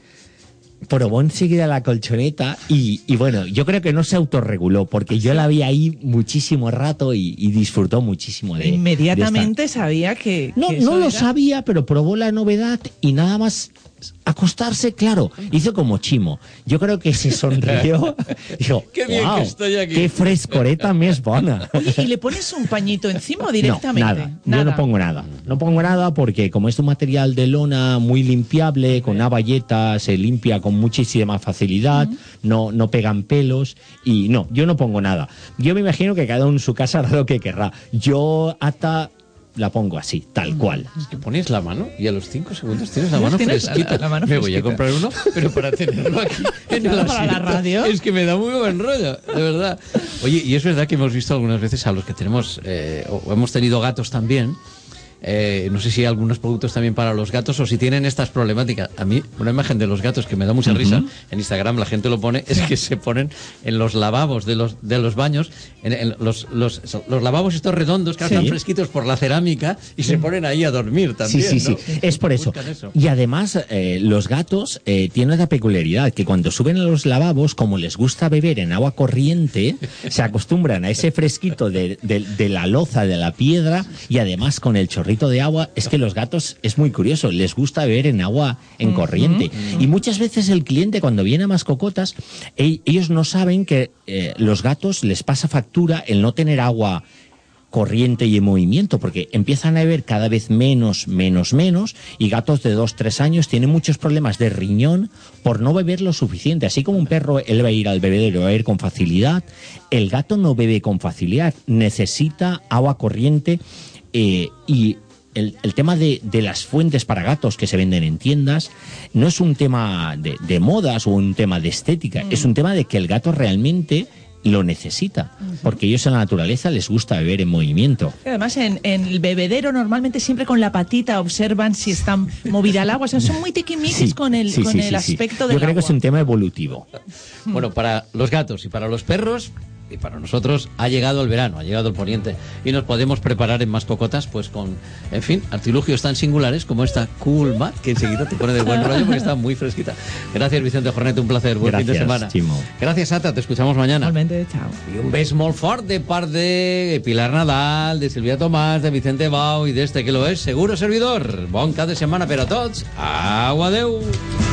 probó enseguida la colchoneta y, y bueno, yo creo que no se autorreguló porque yo la vi ahí muchísimo rato y, y disfrutó muchísimo de Inmediatamente de esta... sabía que... No, que no lo era... sabía, pero probó la novedad y nada más acostarse, claro, hizo como Chimo. Yo creo que se sonrió. Dijo, qué bien wow, que estoy aquí. Qué frescoreta más buena. Oye, ¿y le pones un pañito encima o directamente? No, nada. nada. Yo no pongo nada. No pongo nada porque como es un material de lona muy limpiable, con una bayeta, se limpia con muchísima facilidad, uh-huh. no, no pegan pelos y no, yo no pongo nada. Yo me imagino que cada uno en su casa hará lo que querrá. Yo, Ata... la pongo así, tal cual. Es que pones la mano y a los cinco segundos tienes la mano Tienes fresquita. la- la mano me voy a fresquita. comprar uno, pero para tenerlo aquí en el Para la asiento. radio. Es que me da muy buen rollo, de verdad. Oye, y es verdad que hemos visto algunas veces a los que tenemos, eh, o hemos tenido gatos también. Eh, no sé si hay algunos productos también para los gatos o si tienen estas problemáticas. A mí, una imagen de los gatos que me da mucha Ujú. risa, en Instagram la gente lo pone, es que se ponen en los lavabos de los, de los baños, en, en los, los, los lavabos estos redondos que Sí. están fresquitos por la cerámica y se ponen ahí a dormir también. Sí, sí, ¿no? sí, es por eso. Buscan eso. Y además, eh, los gatos eh, tienen otra peculiaridad, que cuando suben a los lavabos, como les gusta beber en agua corriente, se acostumbran a ese fresquito de, de- de la loza, de la piedra, y además con el chorrito de agua, es que los gatos, es muy curioso, les gusta beber en agua en corriente. Y muchas veces el cliente, cuando viene a Mascocotas, e- ellos no saben que eh, los gatos les pasa factura el no tener agua corriente y en movimiento, porque empiezan a beber cada vez menos, menos, menos, y gatos de dos, tres años tienen muchos problemas de riñón por no beber lo suficiente. Así como un perro, él va a ir al bebedero, va a ir con facilidad, el gato no bebe con facilidad, necesita agua corriente, eh, y el, el tema de, de las fuentes para gatos que se venden en tiendas no es un tema de, de modas o un tema de estética, es un tema de que el gato realmente lo necesita, porque ellos en la naturaleza les gusta beber en movimiento. Además, en, en el bebedero, normalmente siempre con la patita observan si está movida el agua. O sea, son muy tiquimiquis Sí, con el, sí, con sí, el sí, sí. aspecto Yo del creo que agua. es un tema evolutivo. Bueno, para los gatos y para los perros y para nosotros ha llegado el verano, ha llegado el poniente y nos podemos preparar en Mascocotas pues con, en fin, artilugios tan singulares como esta Cool Mat que enseguida te pone de buen rollo porque está muy fresquita. Gracias, Vicente Jornet, un placer, buen fin de Gracias, semana. Chimo. Gracias, Ata, te escuchamos mañana. Igualmente, chao. Y un beso molt fort de part de Pilar Nadal, de Silvia Tomàs, de Vicente Bau i d'este que lo és, Seguro Servidor. Bon cap de setmana per a tots. Au, adeu.